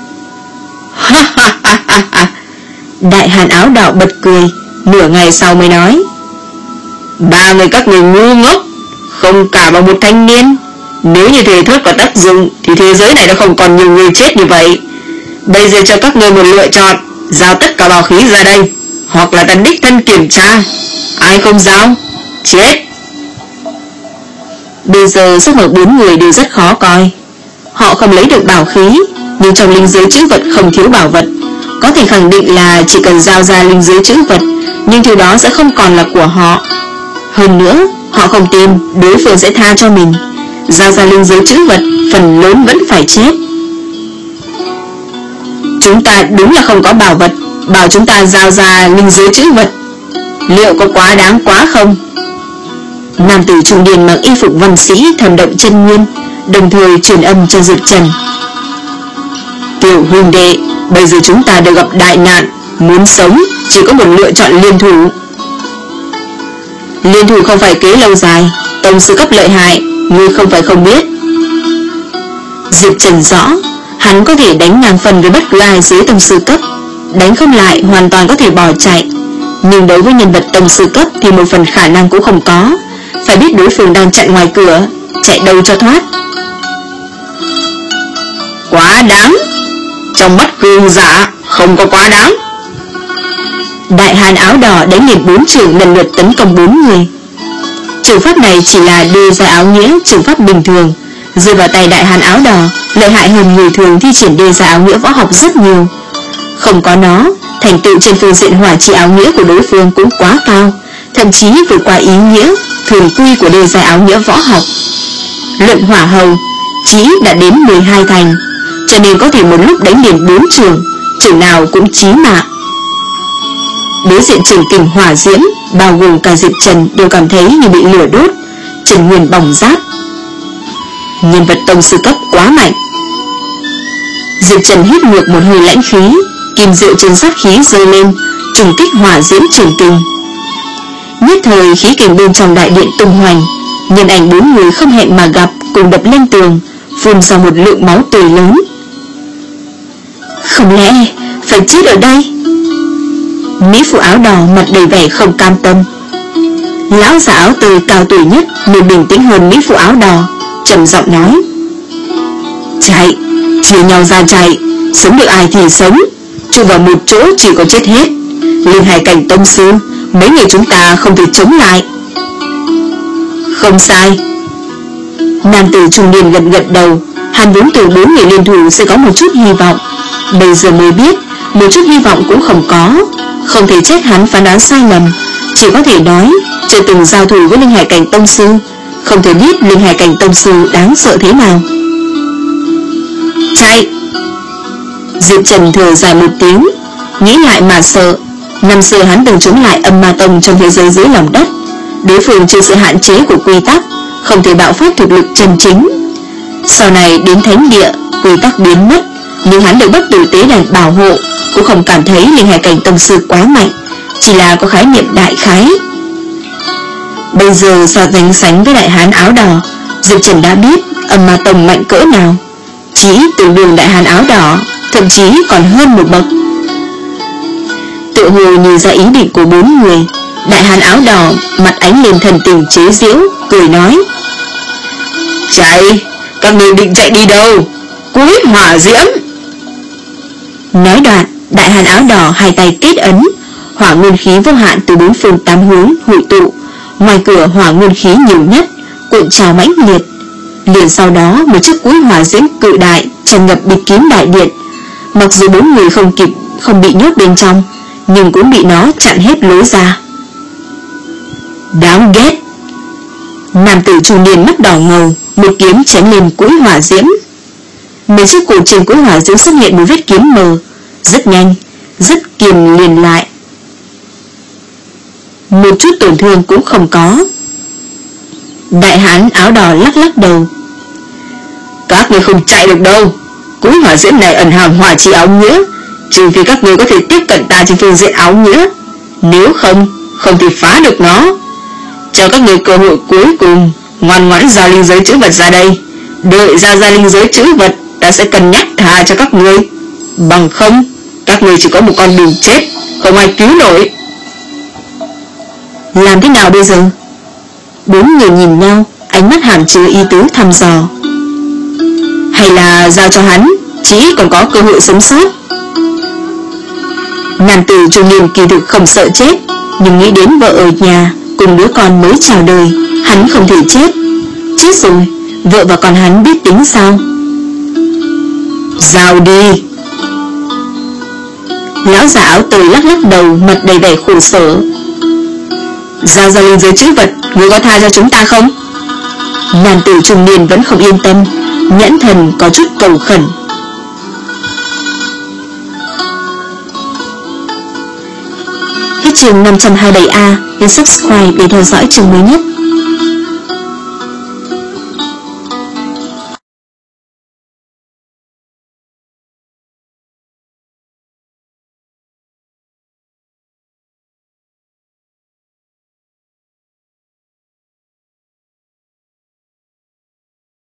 Đại hán áo đỏ bật cười, nửa ngày sau mới nói, ba người các người ngu ngốc, không cả bằng một thanh niên. Nếu như thể thốt có tác dụng thì thế giới này đã không còn nhiều người chết như vậy. Bây giờ cho các người một lựa chọn, giao tất cả bảo khí ra đây, hoặc là ta đích thân kiểm tra. Ai không giao, chết. Bây giờ sắc mặt bốn người đều rất khó coi. Họ không lấy được bảo khí, nhưng trong linh giới trữ vật không thiếu bảo vật. Có thể khẳng định là chỉ cần giao ra linh giới trữ vật, nhưng thứ đó sẽ không còn là của họ. Hơn nữa, họ không tin đối phương sẽ tha cho mình. Giao ra linh giới trữ vật, phần lớn vẫn phải chết. Chúng ta đúng là không có bảo vật, bảo chúng ta giao ra linh giới trữ vật, liệu có quá đáng quá không? Nam tử trung niên mặc y phục văn sĩ thầm động chân nguyên, đồng thời truyền âm cho Diệp Trần. Tiểu huynh đệ, bây giờ chúng ta đều gặp đại nạn, muốn sống chỉ có một lựa chọn liên thủ. Liên thủ không phải kế lâu dài, tông sư cấp lợi hại, ngươi không phải không biết. Diệp Trần rõ, hắn có thể đánh ngang phần với bất cứ ai dưới tông sư cấp, đánh không lại hoàn toàn có thể bỏ chạy. Nhưng đối với nhân vật tông sư cấp thì một phần khả năng cũng không có. Phải biết đối phương đang chặn ngoài cửa, chạy đâu cho thoát. Quá đáng, trong mắt cường giả không có quá đáng. Đại hán áo đỏ đánh liền bốn trường lần lượt tấn công bốn người. Trường pháp này chỉ là đưa ra áo nghĩa trường pháp bình thường, rơi vào tay đại hán áo đỏ lợi hại hơn người thường thi triển đề ra áo nghĩa võ học rất nhiều. Không có nó, thành tựu trên phương diện hỏa chi áo nghĩa của đối phương cũng quá cao, thậm chí vượt qua ý nghĩa thường quy của đề giải áo nghĩa võ học. Luận hỏa hầu chí đã đến mười hai thành, cho nên có thể một lúc đánh liền bốn trường, trường nào cũng chí mạng. Đối diện trường kình hỏa diễm, bao gồm cả Diệp Trần đều cảm thấy như bị lửa đốt, trần nguyên bỏng rát. Nhân vật tông sư cấp quá mạnh. Diệp Trần hít ngược một hơi lãnh khí, kim diệu trên sát khí rơi lên, trùng kích hỏa diễm trường kình. Nhất thời khí kình bên trong đại điện tung hoành, nhân ảnh bốn người không hẹn mà gặp cùng đập lên tường, phun ra một lượng máu tươi lớn. Không lẽ phải chết ở đây? Mỹ phụ áo đỏ mặt đầy vẻ không cam tâm. Lão già áo tươi cao tuổi nhất nên bình tĩnh hơn Mỹ phụ áo đỏ, trầm giọng nói, chạy, chia nhau ra chạy, sống được ai thì sống, chui vào một chỗ chỉ có chết hết. Linh hải cảnh tông sư, mấy người chúng ta không thể chống lại. Không sai. Nam tử trung niên gật gật đầu, hắn vốn tưởng bốn người liên thủ sẽ có một chút hy vọng, bây giờ mới biết một chút hy vọng cũng không có. Không thể trách hắn phán đoán sai lầm, chỉ có thể nói chưa từng giao thủ với linh hải cảnh tông sư, không thể biết linh hải cảnh tông sư đáng sợ thế nào. Chạy. Diệp Trần thở dài một tiếng, nghĩ lại mà sợ. Năm xưa hắn từng chống lại âm ma tông trong thế giới dưới lòng đất, đối phương chịu sự hạn chế của quy tắc, không thể bạo phát thực lực chân chính. Sau này đến thánh địa, quy tắc biến mất, nhưng hắn được bất tử tế đàn bảo hộ, cũng không cảm thấy linh hải cảnh tông sư quá mạnh, chỉ là có khái niệm đại khái. Bây giờ so sánh sánh với đại hán áo đỏ, Diệp Trần đã biết Âm Ma Tông mạnh cỡ nào, chỉ tương đương đại hán áo đỏ, thậm chí còn hơn một bậc. Tự hồ nhìn ra ý định của bốn người, đại hán áo đỏ mặt ánh lên thần tình chế giễu, cười nói: chạy, các ngươi định chạy đi đâu? Cuối hỏa diễm. Nói đoạn, đại hán áo đỏ hai tay kết ấn, hỏa nguyên khí vô hạn từ bốn phương tám hướng hội tụ, ngoài cửa hỏa nguyên khí nhiều nhất, cuộn trào mãnh liệt. Liền sau đó một chiếc cuối hỏa diễm cự đại tràn ngập bịch kín đại điện. Mặc dù bốn người không kịp không bị nhốt bên trong, nhưng cũng bị nó chặn hết lối ra. Đáng ghét. Nam tử trung niên mắt đỏ ngầu, một kiếm chém lên cuối hỏa diễm. Mấy chiếc cổ trên cuối hỏa diễm xuất hiện một vết kiếm mờ, rất nhanh, rất kiềm liền lại, một chút tổn thương cũng không có. Đại hán áo đỏ lắc lắc đầu: các ngươi không chạy được đâu, cuối hỏa diễm này ẩn hàm hỏa chi áo nghĩa, trừ phi các ngươi có thể tiếp cận ta trên phương diện áo nghĩa, nếu không, không thể phá được nó. Cho các ngươi cơ hội cuối cùng, ngoan ngoãn giao linh giới chữ vật ra đây. Đợi ra ra linh giới chữ vật, ta sẽ cân nhắc tha cho các ngươi. Bằng không, các ngươi chỉ có một con đường chết, không ai cứu nổi. Làm thế nào bây giờ? Bốn người nhìn nhau, ánh mắt hàm chứa ý tứ thăm dò. Hay là giao cho hắn, chỉ còn có cơ hội sống sót. Nam tử trung niên kỳ thực không sợ chết, nhưng nghĩ đến vợ ở nhà cùng đứa con mới chào đời, hắn không thể chết. Chết rồi, vợ và con hắn biết tính sao? Giao đi. Lão già áo tơi lắc lắc đầu, mặt đầy vẻ khổ sở. Giao ra linh giới chữ vật, ngươi có tha cho chúng ta không? Nam tử trung niên vẫn không yên tâm, nhãn thần có chút cầu khẩn. Hết chương năm trăm hai mươi bảy A, nhấn subscribe để theo dõi chương mới nhất.